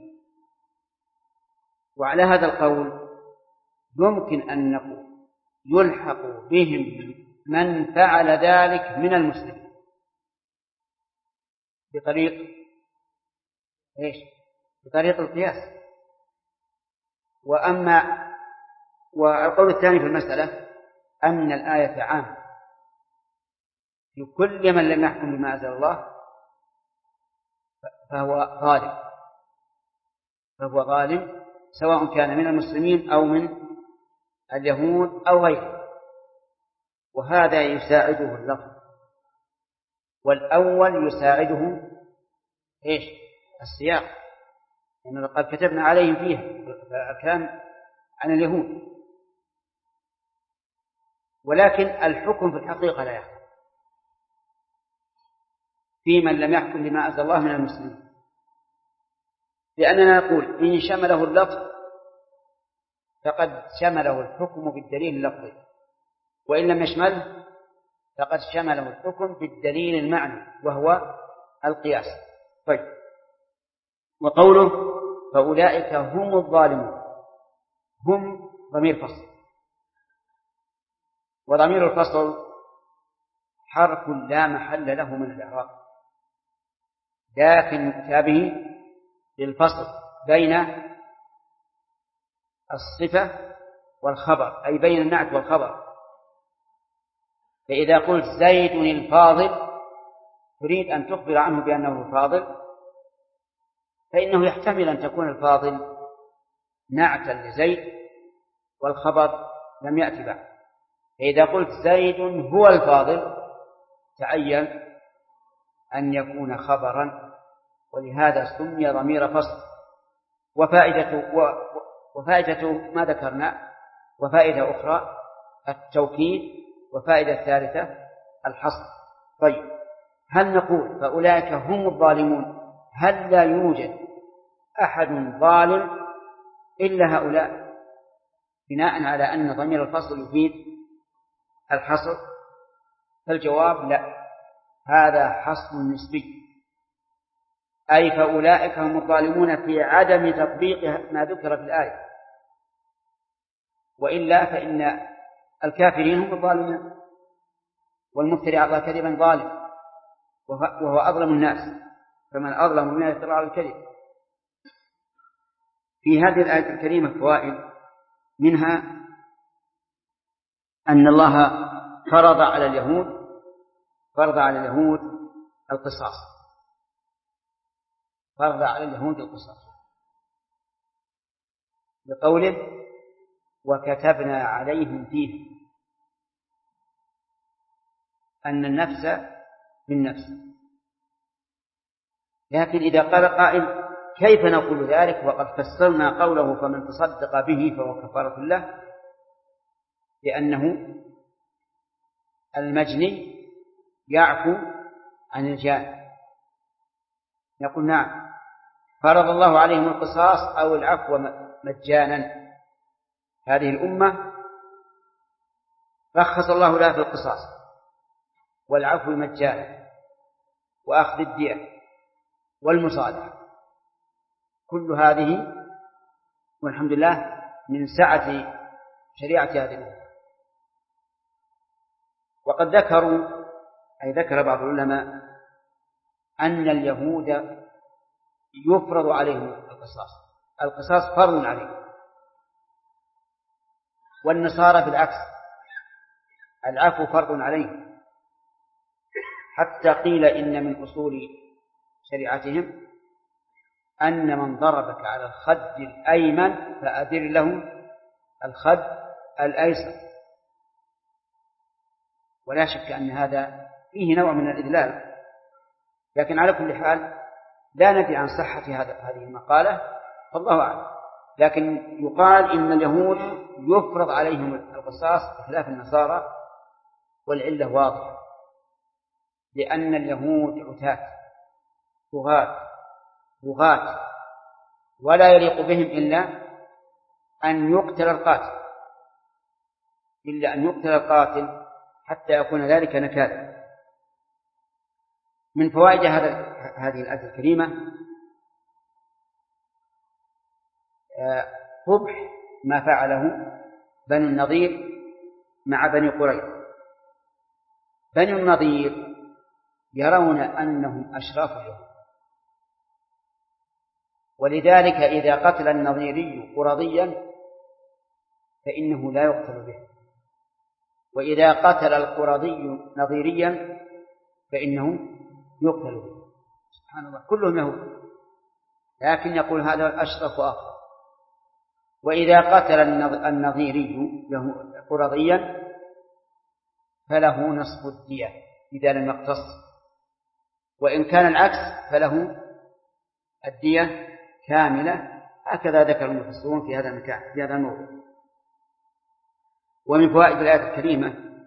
وعلى هذا القول يمكن أن نقول يلحق بهم من فعل ذلك من المسلمين بطريق إيش؟ بطريق القياس. والقول الثاني في المسألة أن الآية عامة في كل من لم يحكم بما أنزل الله فهو ظالم، سواء كان من المسلمين أو من اليهود أو غيره. وهذا يساعده اللفظ، والأول يساعده إيش؟ السياق، لأننا قد كتبنا عليهم فيها كان عن اليهود. ولكن الحكم في الحقيقة لا يحكم في من لم يحكم بما أنزل الله من المسلمين، لأننا نقول إن شمله اللفظ فقد شمله الحكم بالدليل اللفظي، وإن لم يشمله فقد شمله الحكم بالدليل المعنى وهو القياس. طيب، وقوله فأولئك هم الظالمون، هم ضمير فصل، وضمير الفصل حرف لا محل له من الإعراب، لكن كتابه للفصل بين الصفة والخبر، أي بين النعت والخبر. فإذا قلت زيد الفاضل تريد أن تخبر عنه بأنه الفاضل، فإنه يحتمل أن تكون الفاضل نعتا لزيد والخبر لم يأتي بعد. فإذا قلت زيد هو الفاضل تعين أن يكون خبرا، ولهذا سمي ضمير فصل. وفائدة ما ذكرنا، وفائدة أخرى التوكيد، وفائدة ثالثة الحصر. طيب، هل نقول فأولئك هم الظالمون؟ هل لا يوجد أحد ظالم إلا هؤلاء، بناء على أن ضمير الفصل يفيد الحصر؟ فالجواب لا، هذا حصر نسبي، أي فأولئك هم الظالمون في عدم تطبيق ما ذكر في الآية، وإلا فإن الكافرين هم الظالمون، والمفتري على الله كذبا ظالم، وهو أظلم الناس، فمن أظلم ممن يفترى على الكذب. في هذه الآية الكريمة فوائد، منها أن الله فرض على اليهود القصاص، فرض على اليهود القصاص بقوله وكتبنا عليهم فيه أن النفس بالنفس. لكن إذا قال قائل كيف نقول ذلك وقد فسرنا قوله فمن تصدق به فهو كفارة له، لأنه المجني يعفو عن الجاني. يقول نعم، فرض الله عليهم القصاص أو العفو مجانا. هذه الأمة رخص الله لها في القصاص والعفو مجانا وأخذ الدية والمصالحة، كل هذه والحمد لله من سعة شريعة هذه الأمة. وقد ذكر بعض العلماء أن اليهود يفرض عليهم القصاص فرض عليهم، والنصارى بالعكس العفو فرض عليهم، حتى قيل إن من أصول شريعتهم أن من ضربك على الخد الأيمن فأدر له الخد الأيسر. ولا شك أن هذا فيه نوع من الإدلال، لكن على كل حال لا ندري عن صحة هذه المقالة، فالله أعلم. لكن يقال إن اليهود يفرض عليهم القصاص بخلاف النصارى، والعلة واضحة، لأن اليهود عتاة بغاة ولا يليق بهم إلا أن يقتل القاتل حتى يكون ذلك نكالا. من فوائد هذه الآية الكريمة قبح ما فعله بنو النضير مع بني قريظة. بنو النضير يرون أنهم أشراف اليهود، ولذلك إذا قتل النضيري قرظيا فإنه لا يقتل به، وإذا قتل القرظي نضيريا فإنه يقتل به. سبحان الله، كلهم يهود، لكن يقول هذا الأشرف وآخر. وإذا قتل النضيري قرظيا فله نصف الدية إذا لم يقتص، وإن كان العكس فله الدية كاملة. هكذا ذكر المفسرون في هذا المكان في هذا الموضوع. ومن فوائد الآية الكريمة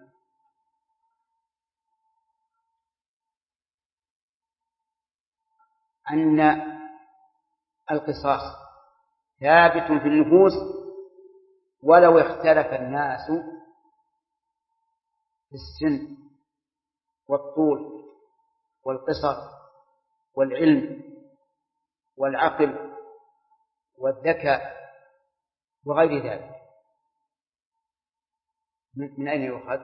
أن القصاص ثابت في النفوس ولو اختلف الناس في السن والطول والقصر والعلم والعقل والذكاء وغير ذلك. من أين يؤخذ؟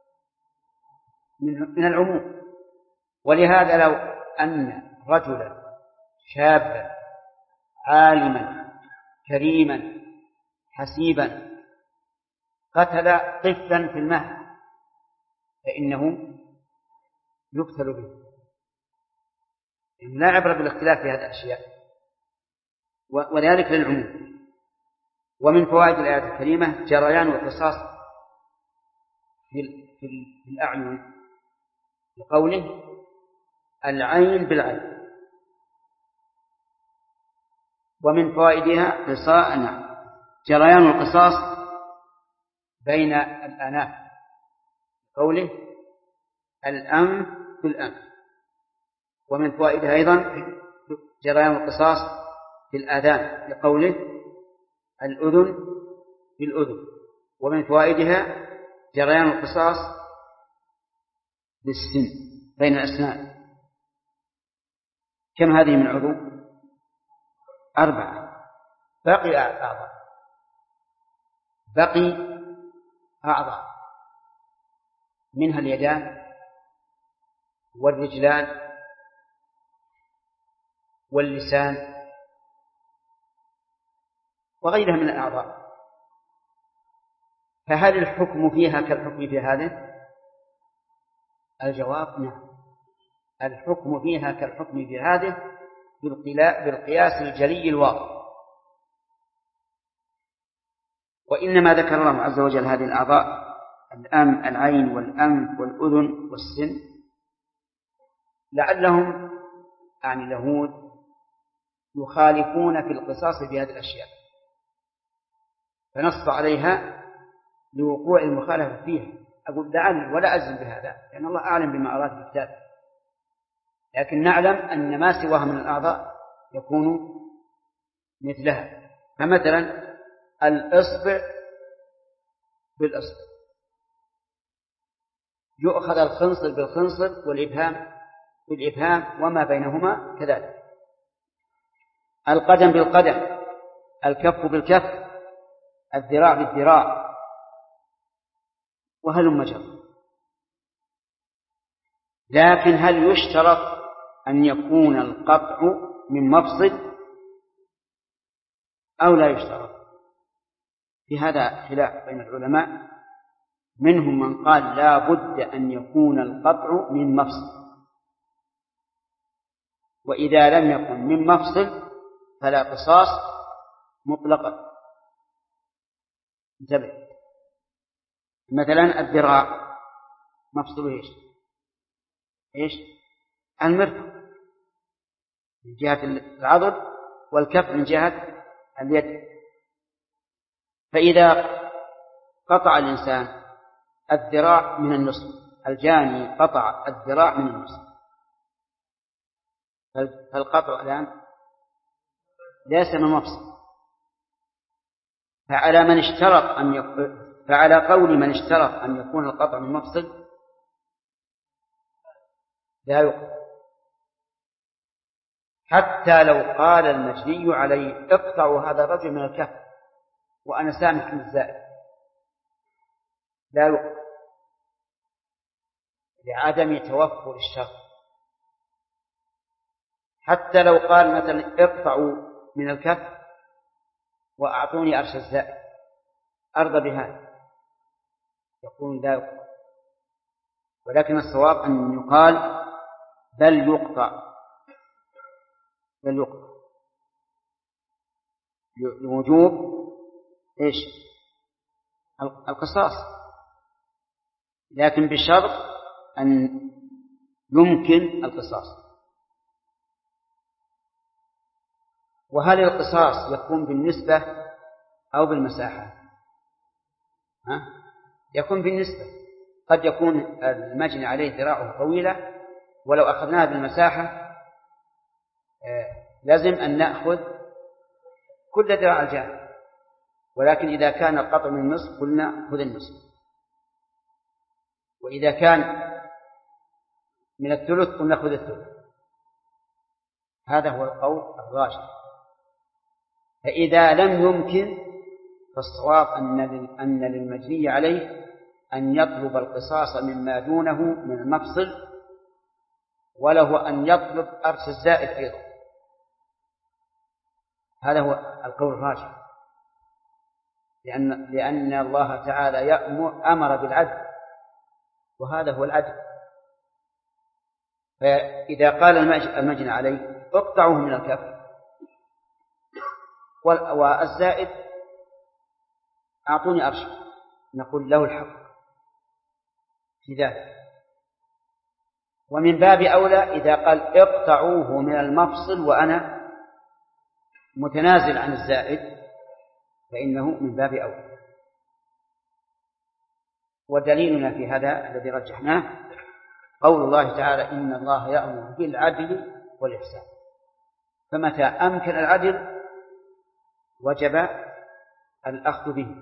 من العموم. ولهذا لو أن رجلا شابا عالما كريما حسيبا قتل طفلا في المهد فإنه يقتل به، لا عبرة بالاختلاف في هذه الأشياء، وذلك للعموم. ومن فوائد الآية الكريمة جريان القصاص في الأعين، لقوله العين بالعين. ومن فوائدها جريان القصاص بين الأناف، قوله الأنف بالأنف. ومن فوائدها أيضا جريان القصاص في الآذان، لقوله الأذن بالأذن. ومن فوائدها جريان القصاص بالسن بين الأسنان. كم هذه من عضو؟ 4. بقي أعضاء منها اليدان والرجلان واللسان وغيرها من الأعضاء. فهل الحكم فيها كالحكم في هذه؟ الجواب نعم، الحكم فيها كالحكم في هذه بالقياس الجلي الواضح. وإنما ذكر الله عز وجل هذه الأعضاء العين والأنف والأذن والسن لعلهم اليهود يخالفون في القصاص في هذه الأشياء، فنص عليها لوقوع المخالفة فيها. أقول لعل ولا أجزم بهذا، لأن الله أعلم بما أراد في الكتاب، لكن نعلم أن ما سواها من الأعضاء يكون مثلها. فمثلا الإصبع بالإصبع، يؤخذ الخنصر بالخنصر والإبهام بالإبهام وما بينهما كذلك. القدم بالقدم الكف بالكف، الذراع بالذراع، وهلم جرا. لكن هل يشترط أن يكون القطع من مفصل أو لا يشترط؟ في هذا خلاف بين العلماء، منهم من قال لا بد أن يكون القطع من مفصل، وإذا لم يكن من مفصل فلا قصاص مطلقا. انتبه، مثلا الذراع مفصله ايش؟ المرفق من جهة العضد، والكف من جهة اليد. فإذا قطع الإنسان الذراع من النصف، الجاني قطع الذراع من النصف، فالقطع الآن ليس من مفصل. فعلى قول من اشترط أن يكون القطع من مفصل لا يقطع، حتى لو قال المجني عليه اقطعوا هذا الرجل من الكف وأنا سامح عن الزائد، لا يقطع لعدم توفر الشرط. حتى لو قال مثلا اقطعوا من الكف وأعطوني أرش الزائد أرضى بهذا، يقول لا يقطع. ولكن الصواب أن يقال بل يقطع لوجوب ايش؟ القصاص، لكن بشرط أن يمكن القصاص. وهل القصاص يكون بالنسبة أو بالمساحة؟ يكون بالنسبة. قد يكون المجني عليه ذراعه طويلة، ولو أخذناها بالمساحة لازم أن نأخذ كل ذراع الجانب، ولكن إذا كان القطع من النصف قلنا خذ النصف، وإذا كان من الثلث قلنا خذ الثلث. هذا هو القول الراجح. فإذا لم يمكن فالصواب أن للمجني عليه أن يطلب القصاص مما دونه من المفصل، وله أن يطلب أرش الزائد أيضا. هذا هو القول الراجح، لأن الله تعالى أمر بالعدل، وهذا هو العدل. فإذا قال المجني عليه اقطعوه من الكف والزائد أعطوني أرش، نقول له الحق في ذلك. ومن باب أولى إذا قال اقطعوه من المفصل وأنا متنازل عن الزائد فإنه من باب أولى. ودليلنا في هذا الذي رجحناه قول الله تعالى إن الله يأمر بالعدل والإحسان، فمتى أمكن العدل وجب الأخذ به.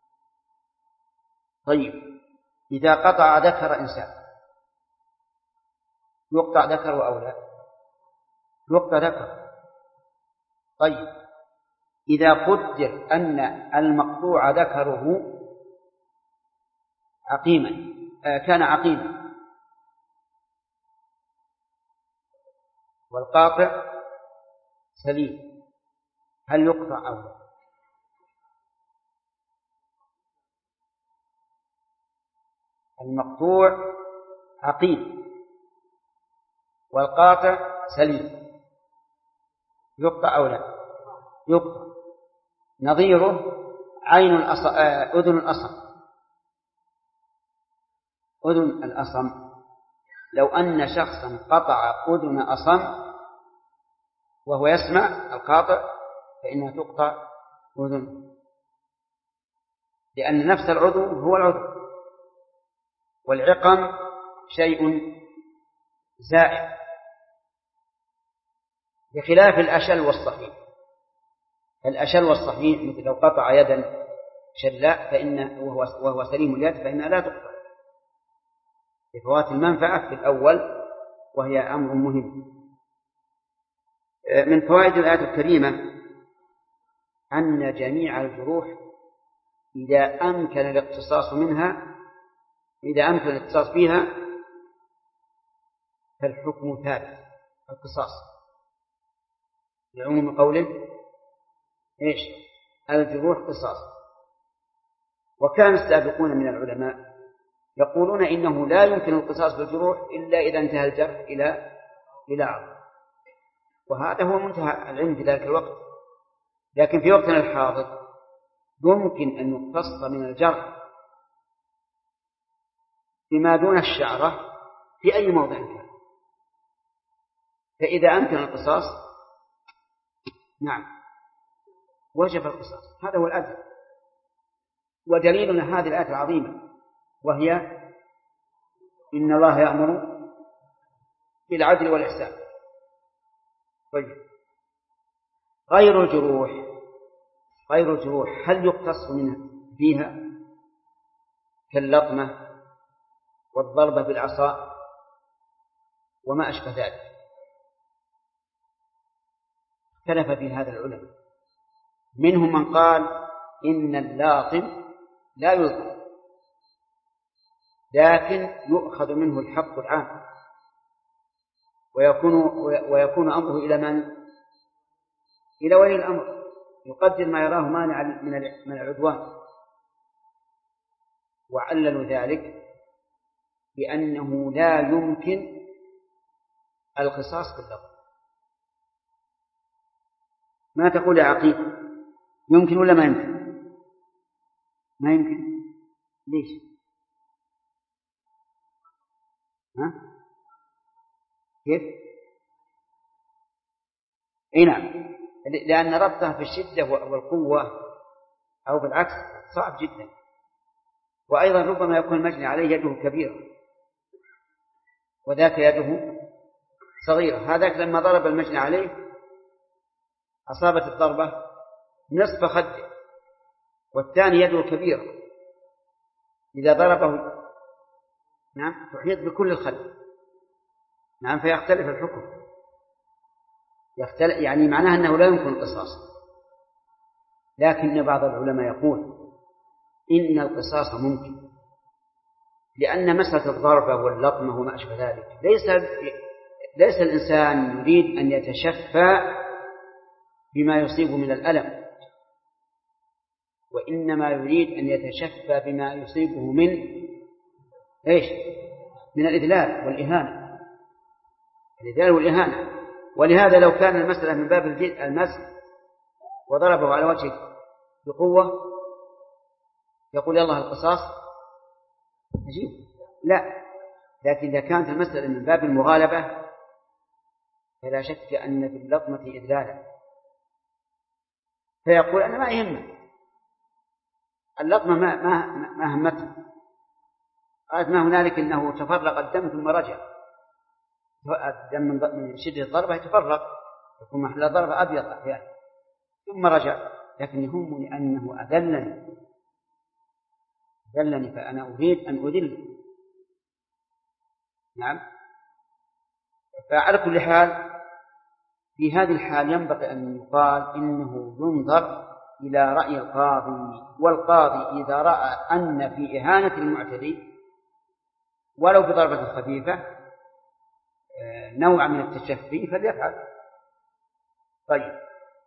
طيب، إذا قطع ذكر إنسان يقطع ذكر أو لا؟ يقطع ذكر. طيب، إذا قدر أن المقطوع ذكره عقيما كان عقيما والقاطع سليم، هل يقطع أو لا؟ المقطوع عقيم والقاطع سليم، يقطع أو لا؟ يقطع. نظيره أذن الأصم. أذن الأصم لو أن شخصا قطع أذن أصم وهو يسمع القاطع فإنها تقطع أذن، لأن نفس العضو هو العضو، والعقم شيء زائد، بخلاف الأشل والصحيح. الأشل والصحيح مثل لو قطع يدا شلاء وهو سليم اليد فإنها لا تقطع لفوات المنفعة في الأول، وهي أمر مهم. من فوائد الآية الكريمة أن جميع الجروح إذا أمكن الاقتصاص فيها فالحكم ثابت، القصاص، لعموم قوله إيش؟ الجروح قصاص. وكان السابقون من العلماء يقولون إنه لا يمكن القصاص بالجروح إلا إذا انتهى الجرح إلى عظم، وهذا هو منتهى العلم في ذلك الوقت. لكن في وقتنا الحاضر يمكن أن يقتص من الجرح بما دون الشعرة في أي موضع كان، فإذا أمكن القصاص نعم وجب القصاص. هذا هو الأدب، ودليلنا هذه الآية العظيمة وهي إن الله يأمر بالعدل والإحسان. طيب، غير الجروح هل يقتص فيها كاللطمة والضربة بالعصا وما أشبه ذلك؟ اختلف في هذا العلماء، منهم من قال إن اللاطم لا يلطم لكن يؤخذ منه الحق العام ويكون أمره إلى من؟ إلى ولي الأمر، يقدر ما يراه مانع من العدوان. وعللوا ذلك بأنه لا يمكن القصاص باللطم. ما تقول يا عقيل، يمكن ولا ما يمكن؟ ما يمكن. ليش؟ ها؟ كيف؟ اي نعم، لأن ربطه في الشدة والقوة أو بالعكس صعب جدا، وأيضا ربما يكون المجني عليه يده كبيرة وذاك يده صغيرة. هذاك لما ضرب المجني عليه أصابت الضربة نصف خده، والثاني يده كبيرة إذا ضربه نعم تحيط بكل الخد، نعم، فيختلف الحكم، يعني معناها أنه لا يمكن القصاص. لكن بعض العلماء يقول إن القصاص ممكن، لأن مسألة الضربة واللطمة وما أشبه ذلك ليس الإنسان يريد أن يتشفى بما يصيب من الألم، وإنما يريد أن يتشفى بما يصيبه من إيش؟ من الإذلال والإهانة. ولهذا لو كان المسألة من باب المسح وضربه على وجهه بقوة يقول يلا القصاص عجيب، لا. لكن إذا كانت المسألة من باب المغالبة فلا شك أن في اللطمة إذلالا، فيقول أنا ما يهمني اللطمة، ما همته، قالت ما هنالك إنه تفرق الدم ثم رجع. الدم من شدة الضربة يتفرق، يكون محل الضربة أبيض أحيانا ثم رجع، لكن يهمني أنه أذلني فأنا أريد أن أذله. نعم. فعلى كل حال في هذه الحال ينبغي أن يقال إنه ينظر إلى رأي القاضي، والقاضي إذا رأى أن في إهانة المعتدي ولو بضربة خفيفة نوع من التشفي فليفعل. طيب،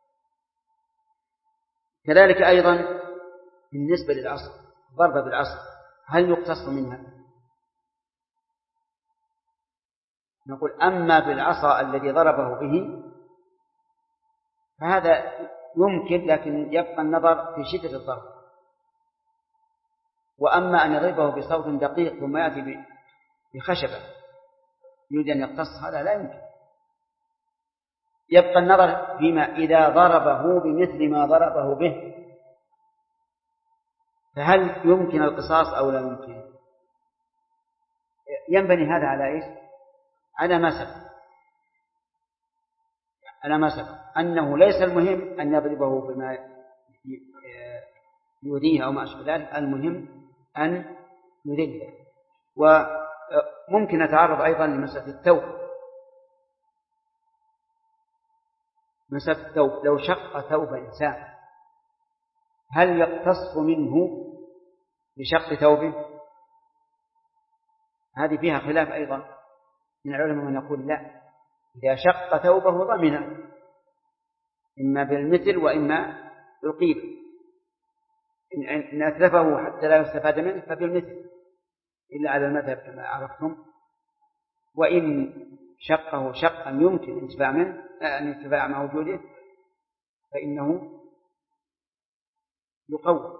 كذلك أيضا بالنسبة للعصا، ضربة بالعصا هل يقتص منها؟ نقول أما بالعصا الذي ضربه به فهذا يمكن، لكن يبقى النظر في شدة الضرب. وأما أن يضربه بصوت دقيق ثم يأتي بخشبة يريد أن يقتص، هذا لا يمكن. يبقى النظر فيما إذا ضربه بمثل ما ضربه به فهل يمكن القصاص أو لا يمكن؟ ينبني هذا على إيش؟ على ما سبق أنه ليس المهم أن يضربه بما يؤذيه أو ما أشبه ذلك، المهم أن يذله. وممكن نتعرض أيضا لمسألة الثوب. مسألة الثوب، لو شق ثوب إنسان هل يقتص منه بشق ثوبه؟ هذه فيها خلاف أيضا من العلماء، من يقول لا، إذا شق ثوبه ضمن إما بالمثل وإما بالقيمة، إن أتلفه حتى لا يستفاد منه فبالمثل إلا على المذهب كما عرفتم، وإن شقه شقا يمكن الانتفاع مع وجوده فإنه يقوم.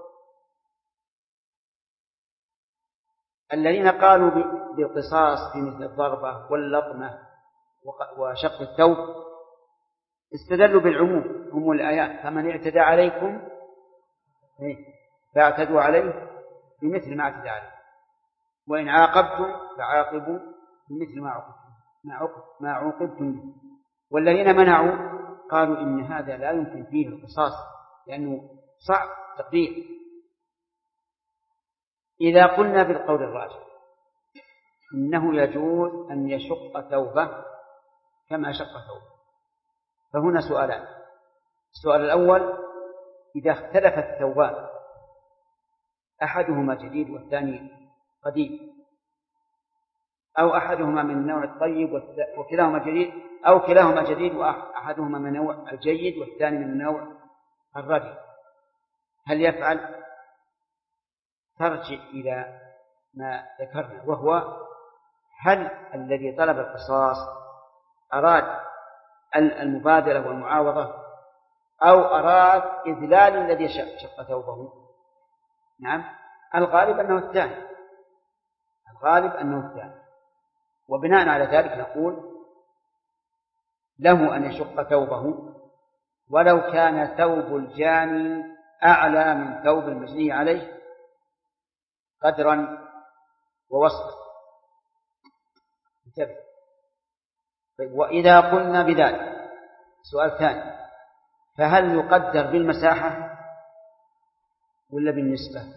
الذين قالوا بالقصاص في مثل الضربة واللطمة وشق الثوب استدلوا بالعموم، هم الآيات: فمن اعتدى عليكم فاعتدوا عليه بمثل ما اعتدى عليه، وإن عاقبتم فعاقبوا بمثل ما عوقبتم به. والذين منعوا قالوا إن هذا لا يمكن فيه القصاص لأنه صعب تقدير. إذا قلنا بالقول الراجح إنه يجوز أن يشق ثوبه كما شق ثوبه، فهنا سؤالان: السؤال الأول: إذا اختلف الثوبان أحدهما جديد والثاني قديم، أو أحدهما من النوع الطيب وكلاهما جديد، أو كلاهما جديد وأحدهما من النوع الجيد والثاني من النوع الرديء، هل يفعل؟ ترجع إلى ما ذكرنا، وهو هل الذي طلب القصاص أراد المبادلة والمعاوضة أو أراد إذلال الذي شق ثوبه؟ نعم، الغالب أنه الثاني، وبناء على ذلك نقول له أن يشق ثوبه ولو كان ثوب الجاني أعلى من ثوب المجني عليه قدرا ووصفا. انتبه. طيب، وإذا قلنا بذلك سؤال ثاني: فهل يقدر بالمساحة ولا بالنسبة؟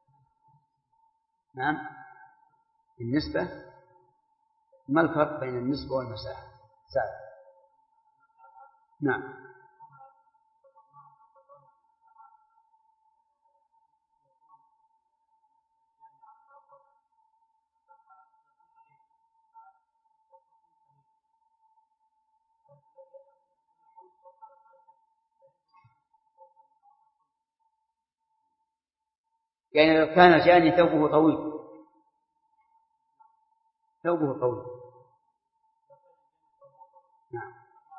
نعم، بالنسبة. ما الفرق بين النسبة والمساحة؟ سعد. نعم، يعني لو كان الجاني ثوبه طويل نعم،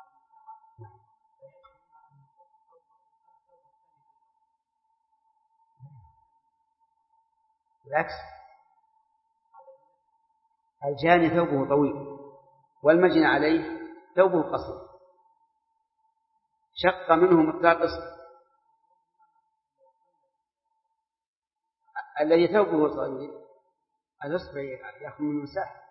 بالعكس، الجاني ثوبه طويل والمجني عليه ثوبه قصير، شق منه مقدار قصر. الذي ثوبه طويل الأصبع يأخذ من مساحة،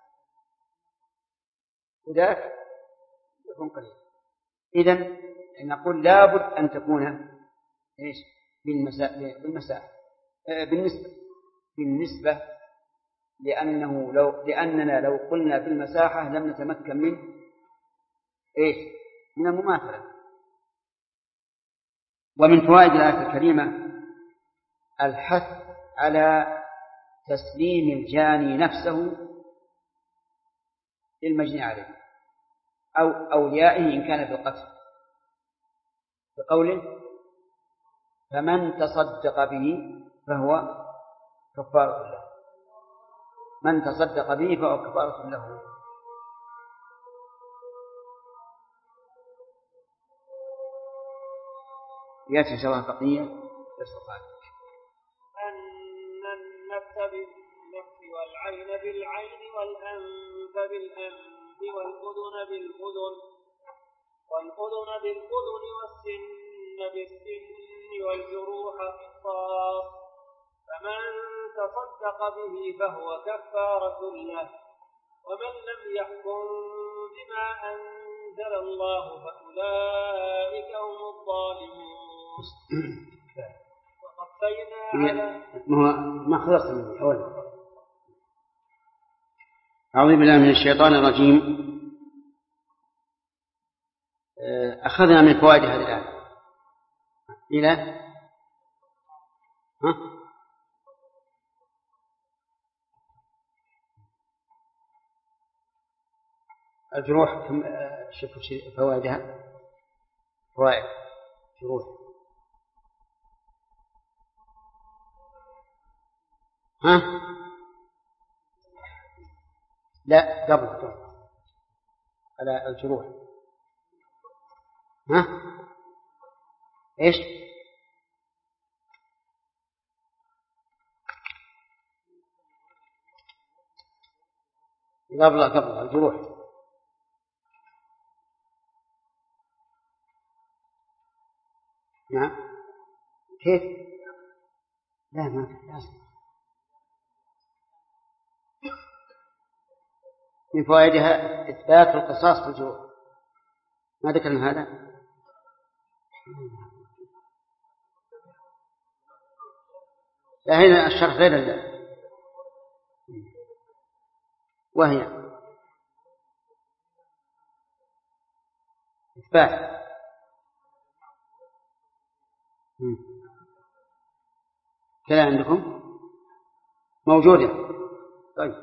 وذاك يكون قليل. إذن نقول لابد أن تكون بالمساحة بالنسبة لأننا لو قلنا بالمساحة لم نتمكن من المماثلة. ومن فوائد الآية الكريمة الحث على تسليم الجاني نفسه للمجني عليه أو أوليائه إن كان بالقتل، بقوله: فمن تصدق به فهو كفارة له. من تصدق به فهو كفارة له. يأتي إن شاء الله بقية للسؤال. أن النفس بالنفس والعين بالعين والأنف بالأنف والأذن بالأذن والسن بالسن والجروح قصاص، فمن تصدق به فهو كفارة له، ومن لم يحكم بما أنزل الله فأولئك هم الظالمون. وقفينا على ما خلص من أول. أعوذ بالله من الشيطان الرجيم. أخذنا من فوائد هذه الآية إلى ها؟ الجروح كم؟ شوفوا فوائدها. فوائد جروح. ها؟ لا قبل على الجروح. ها؟ ايش؟ قبل الجروح. نعم. كيف؟ لا ما لازم. من فوائدها إثبات القصاص في الجروح. ما ذكرنا هذا؟ لا هنا الشرح غير الله. وهي إثبات. كذا عندكم موجودة. طيب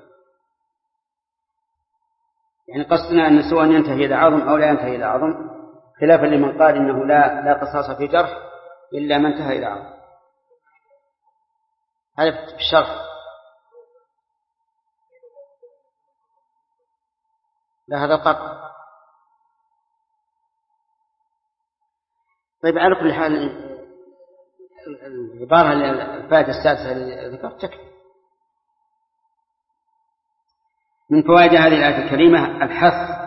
يعني قصدنا أن سواء ينتهي إلى عظم أو لا ينتهي إلى عظم، خلافا لمن قال إنه لا قصاص في جرح إلا ما انتهى إلى عظم. هذا في الشرح. لا هذا قطع. طيب على كل حال العبارة الفائدة السادسة اللي ذكرت تكفي. من فوائد هذه الآية الكريمة الحث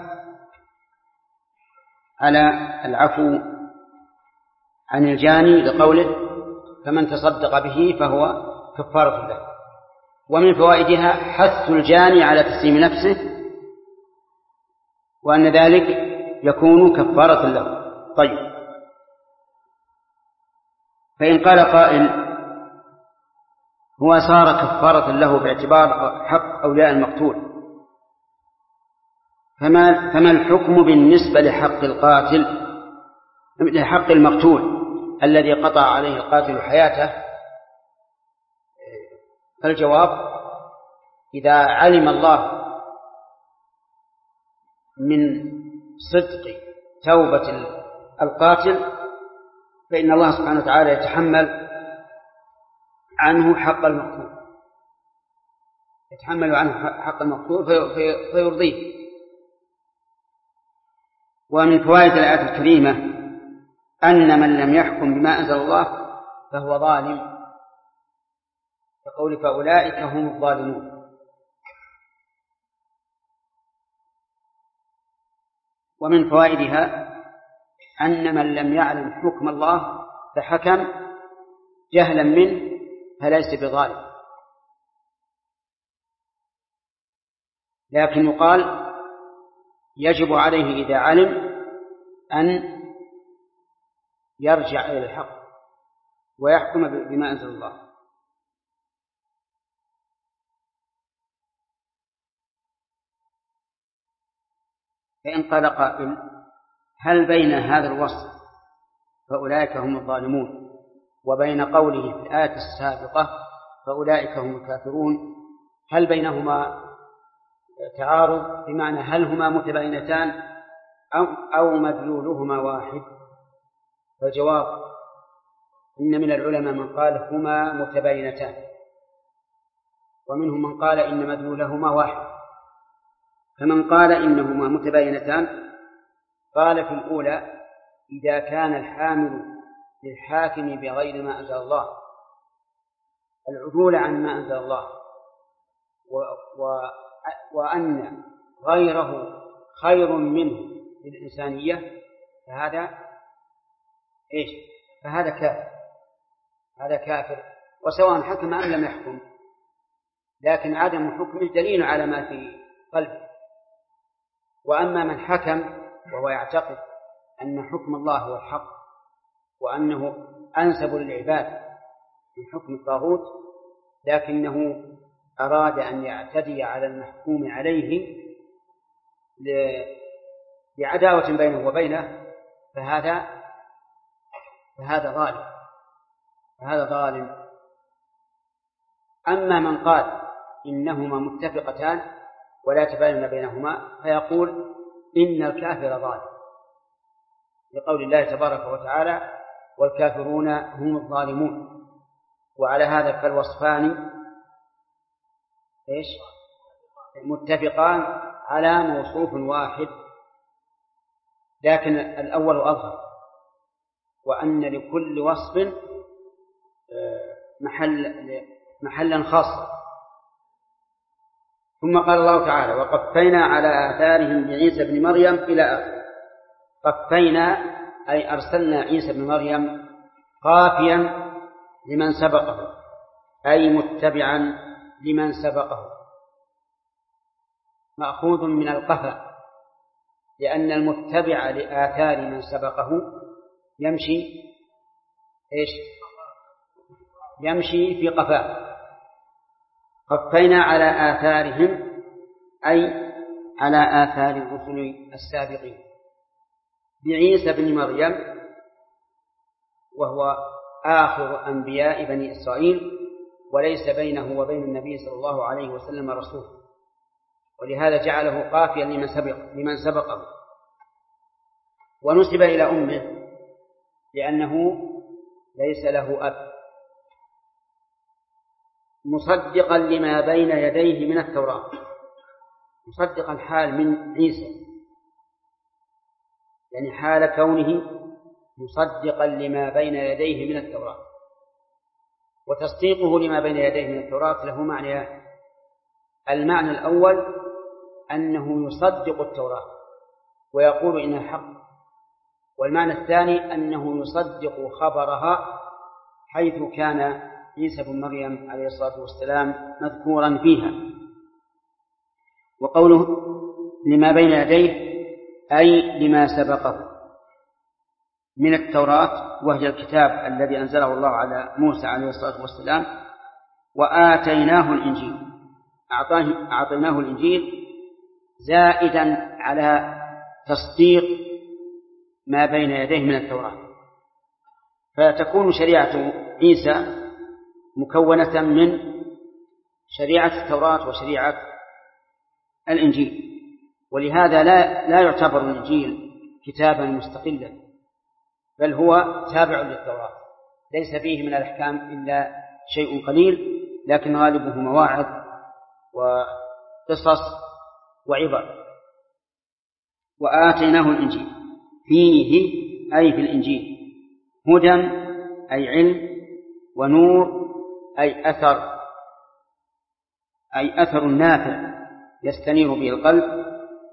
على العفو عن الجاني لقوله فمن تصدق به فهو كفارة له. ومن فوائدها حث الجاني على تسليم نفسه وأن ذلك يكون كفارة له. طيب فإن قال قائل هو صار كفارة له باعتبار حق أولياء المقتول، فما الحكم بالنسبة لحق المقتول الذي قطع عليه القاتل حياته؟ فالجواب إذا علم الله من صدق توبة القاتل فإن الله سبحانه وتعالى يتحمل عنه حق المقتول فيرضيه. ومن فوائد الآية الكريمة أن من لم يحكم بما أنزل الله فهو ظالم، فقول فأولئك هم الظالمون. ومن فوائدها أن من لم يعلم حكم الله فحكم جهلا منه فليس بظالم، لكن يقال يجب عليه إذا علم أن يرجع إلى الحق ويحكم بما أنزل الله. فإن قال قائل هل بين هذا الوصف فأولئك هم الظالمون وبين قوله في الآية السابقة فأولئك هم الكافرون هل بينهما تعارض؟ بمعنى هل هما متباينتان أو مدلولهما واحد؟ فالجواب إن من العلماء من قال هما متباينتان، ومنهم من قال إن مدلولهما واحد. فمن قال إنهما متباينتان قال في الأولى إذا كان الحامل للحاكم بغير ما أنزل الله العدول عن ما أنزل الله وأن غيره خير منه للإنسانية فهذا كافر وسواء حكم أم لم يحكم، لكن عدم حكمه دليل على ما في قلبه. وأما من حكم وهو يعتقد أن حكم الله هو الحق وأنه أنسب للعباد من حكم الطاغوت لكنه أراد أن يعتدي على المحكوم عليه لعداوة بينه وبينه فهذا ظالم. أما من قال إنهما متفقتان ولا تباين بينهما فيقول إن الكافر ظالم، لقول الله تبارك وتعالى والكافرون هم الظالمون. وعلى هذا فالوصفان متفقان على موصوف واحد، لكن الأول أظهر، وأن لكل وصف محلا خاصا. ثم قال الله تعالى وقفينا على آثارهم بعيسى بن مريم إلى آخره. قفينا أي أرسلنا عيسى بن مريم قافيا لمن سبقه، أي متبعا لمن سبقه، مأخوذ من القفا، لأن المتبع لآثار من سبقه يمشي في قفاه. قفينا على آثارهم أي على آثار الرسل السابقين بعيسى بن مريم، وهو آخر أنبياء بني إسرائيل، وليس بينه وبين النبي صلى الله عليه وسلم رسول، ولهذا جعله قافيا لمن سبقه. ونسب إلى أمه لأنه ليس له أب، مصدقا لما بين يديه من التوراة، مصدقا حال من عيسى، يعني حال كونه مصدقا لما بين يديه من التوراة. وتصديقه لما بين يديه من التوراة له معنيان: المعنى الأول أنه يصدق التوراة ويقول إنها حق، والمعنى الثاني أنه يصدق خبرها، حيث كان عيسى بن مريم عليه الصلاة والسلام مذكورا فيها. وقوله لما بين يديه أي لما سبقه من التوراة، وهي الكتاب الذي أنزله الله على موسى عليه الصلاة والسلام. وآتيناه الإنجيل، أعطيناه الإنجيل زائدا على تصديق ما بين يديه من التوراة، فتكون شريعة عيسى مكونة من شريعة التوراة وشريعة الإنجيل. ولهذا لا يعتبر الإنجيل كتابا مستقلا، بل هو تابع للتوراة، ليس فيه من الأحكام إلا شيء قليل، لكن غالبه مواعظ وقصص وعبر. وآتيناه الإنجيل فيه أي في الإنجيل هدى أي علم، ونور أي أثر نافع يستنير به القلب،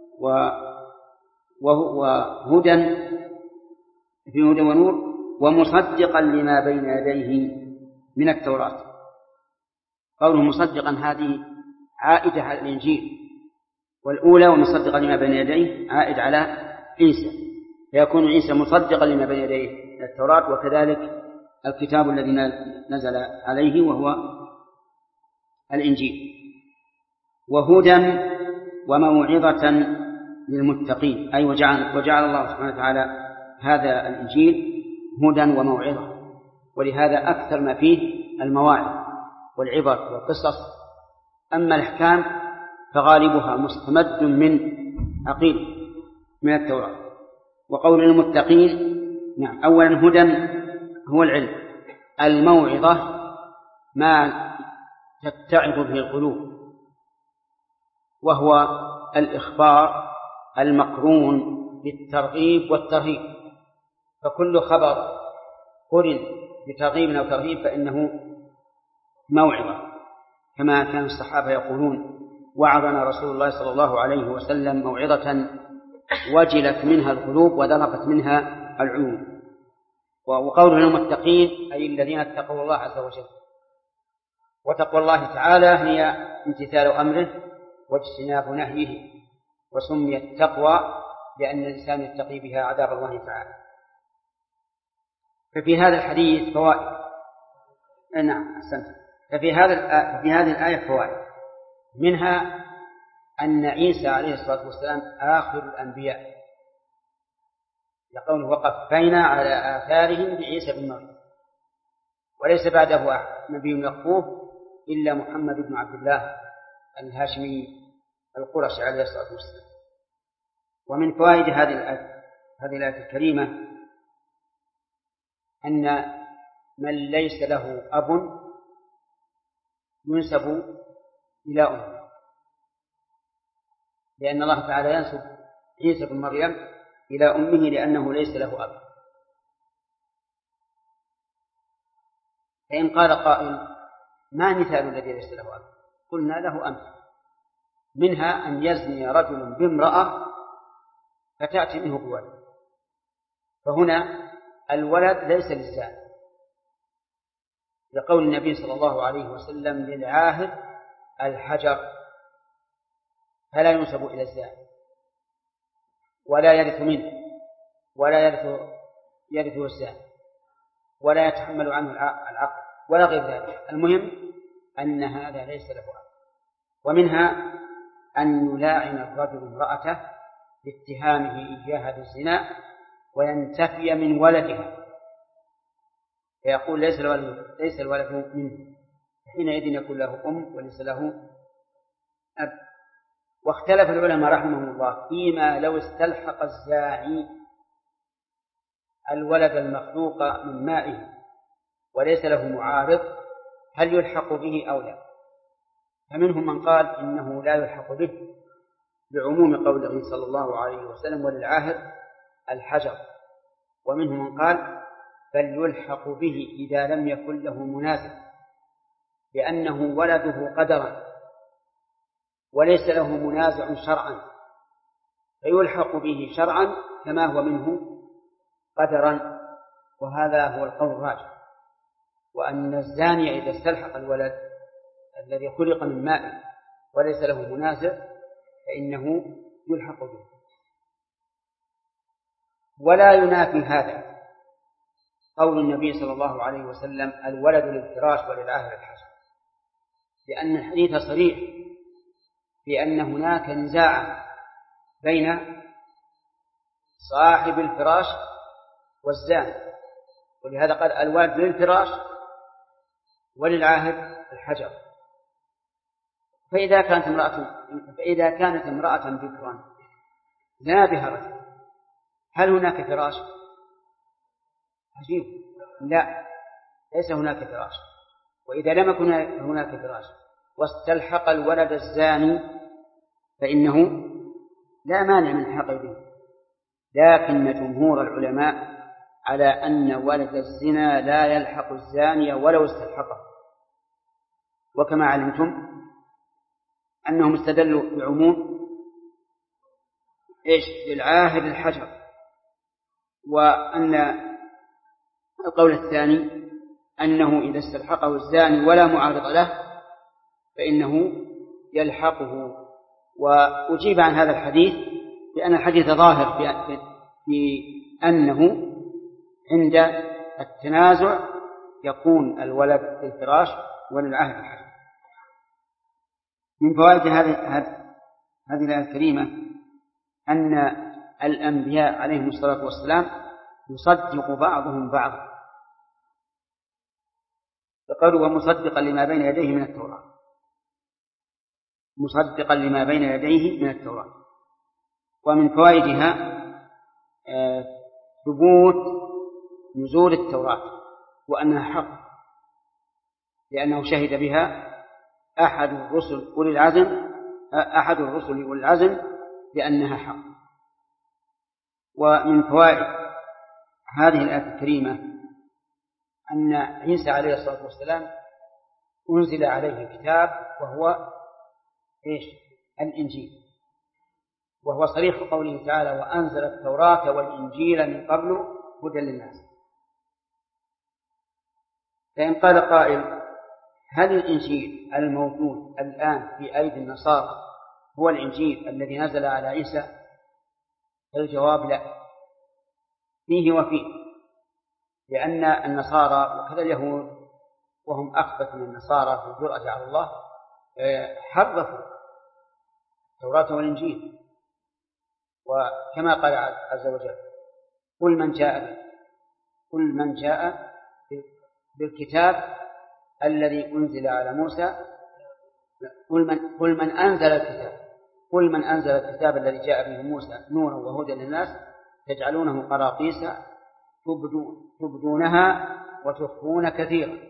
وهدى في هدى ونور، ومصدقا لما بين يديه من التوراة. قوله مصدقا هذه عائدة على الإنجيل، والأولى ومصدقا لما بين يديه عائد على عيسى، فيكون عيسى مصدقا لما بين يديه من التوراة، وكذلك الكتاب الذي نزل عليه وهو الإنجيل. وهدى وموعظة للمتقين، أي وجعل الله سبحانه وتعالى هذا الإنجيل هدى وموعظة، ولهذا أكثر ما فيه المواعظ والعبر والقصص. أما الأحكام فغالبها مستمد من عقيدة من التوراة. وقول المتقين، نعم، أولا هدى هو العلم، الموعظة ما تتعظ به القلوب، وهو الإخبار المقرون بالترغيب والترهيب، فكل خبر قرن بترغيب أو ترهيب فإنه موعظة، كما كان الصحابة يقولون وعظنا رسول الله صلى الله عليه وسلم موعظة وجلت منها القلوب وذرفت منها العيون. وقوله المتقين أي الذين اتقوا الله عز وجل، وتقوى الله تعالى هي امتثال أمره واجتناب نهيه، وسميت تقوى لأن الإنسان يتقي بها عذاب الله تعالى. ففي هذا الحديث فوائد. نعم، أحسنت. ففي هذه الآية فوائد، منها أن عيسى عليه الصلاة والسلام آخر الأنبياء، لقوله وقفينا على آثارهم بعيسى بن مريم، وليس بعده نبي يقفوه إلا محمد بن عبد الله الهاشمي القرشي عليه الصلاة والسلام. ومن فوائد هذه الآية الكريمة أن من ليس له أب ينسب إلى أمه، لأن الله تعالى ينسب عيسى بن مريم إلى أمه لأنه ليس له أب. فإن قال قائل ما مثال الذي ليس له أب؟ قلنا له أمثلة، منها أن يزني رجل بامرأة فتأتي منه بولد، فهنا الولد ليس للزاني، لقول النبي صلى الله عليه وسلم للعاهد الحجر، فلا ينسب إلى الزاني ولا يرث منه ولا يرثه الزاني ولا يتحمل عنه العقل ولا غير ذلك. المهم أن هذا ليس له أب. ومنها أن يلاعن الرجل امرأته باتهامه إياها بالزنا وينتفي من ولدها، فيقول ليس الولد منه، حينئذ يكون له أم وليس له أب. واختلف العلماء رحمهم الله فيما لو استلحق الزاعي الولد المخلوق من مائه وليس له معارض هل يلحق به أو لا. فمنهم من قال إنه لا يلحق به لعموم قوله صلى الله عليه وسلم وللعاهد الحجر، ومنهم من قال بل يلحق به إذا لم يكن له منازع لأنه ولده قدرا وليس له منازع شرعا، فيلحق به شرعا كما هو منه قدرا. وهذا هو القول الراجح، وأن الزاني إذا استلحق الولد الذي خلق من ماء وليس له منازع فإنه يلحق به. ولا ينافي هذا قول النبي صلى الله عليه وسلم الولد للفراش وللعاهر الحجر، لأن الحديث صريح في أن هناك نزاع بين صاحب الفراش والزاني، ولهذا قال الولد للفراش وللعاهر الحجر. فإذا كانت امرأة بكرا زنا بها رجل هل هناك فراش؟ عجيب، لا، ليس هناك فراش. وإذا لم يكن هناك فراش واستلحق الولد الزاني فإنه لا مانع من الحق به، لكن جمهور العلماء على أن ولد الزنا لا يلحق الزاني ولو استلحقه. وكما علمتم أنهم استدلوا بعموم للعاهد الحجر، وأن القول الثاني أنه إذا استلحقه الزاني ولا معارض له فإنه يلحقه. وأجيب عن هذا الحديث بأن الحديث ظاهر في أنه عند التنازع يكون الولد للفراش وللعاهد الحجر. من فوائد هذه الآية الكريمة أن الأنبياء عليهم الصلاة والسلام يصدق بعضهم بعضا، فقالوا ومصدقا لما بين يديه من التوراة، مصدقا لما بين يديه من التوراة. ومن فوائدها ثبوت نزول التوراة وأنها حق، لأنه شهد بها أحد الرسل أولي العزم بأنها حق. ومن فوائد هذه الآية الكريمة أن عيسى عليه الصلاة والسلام أنزل عليه كتاب وهو الإنجيل، وهو صريح قوله تعالى وأنزل التوراة والإنجيل من قبل هدى للناس. فإن قال قائل هل الإنجيل الموجود الآن في أيدي النصارى هو الإنجيل الذي نزل على عيسى؟ الجواب لا، فيه وفيه، لأن النصارى وكذا اليهود وهم أخبث من النصارى في الجرأة على الله حرفوا التوراة والإنجيل، وكما قال عز وجل قل من جاء بالكتاب الذي أنزل على موسى قل من أنزل الكتاب الذي جاء به موسى نورا وهدى للناس تجعلونه قراطيس تبدونها وتخفون كثيرا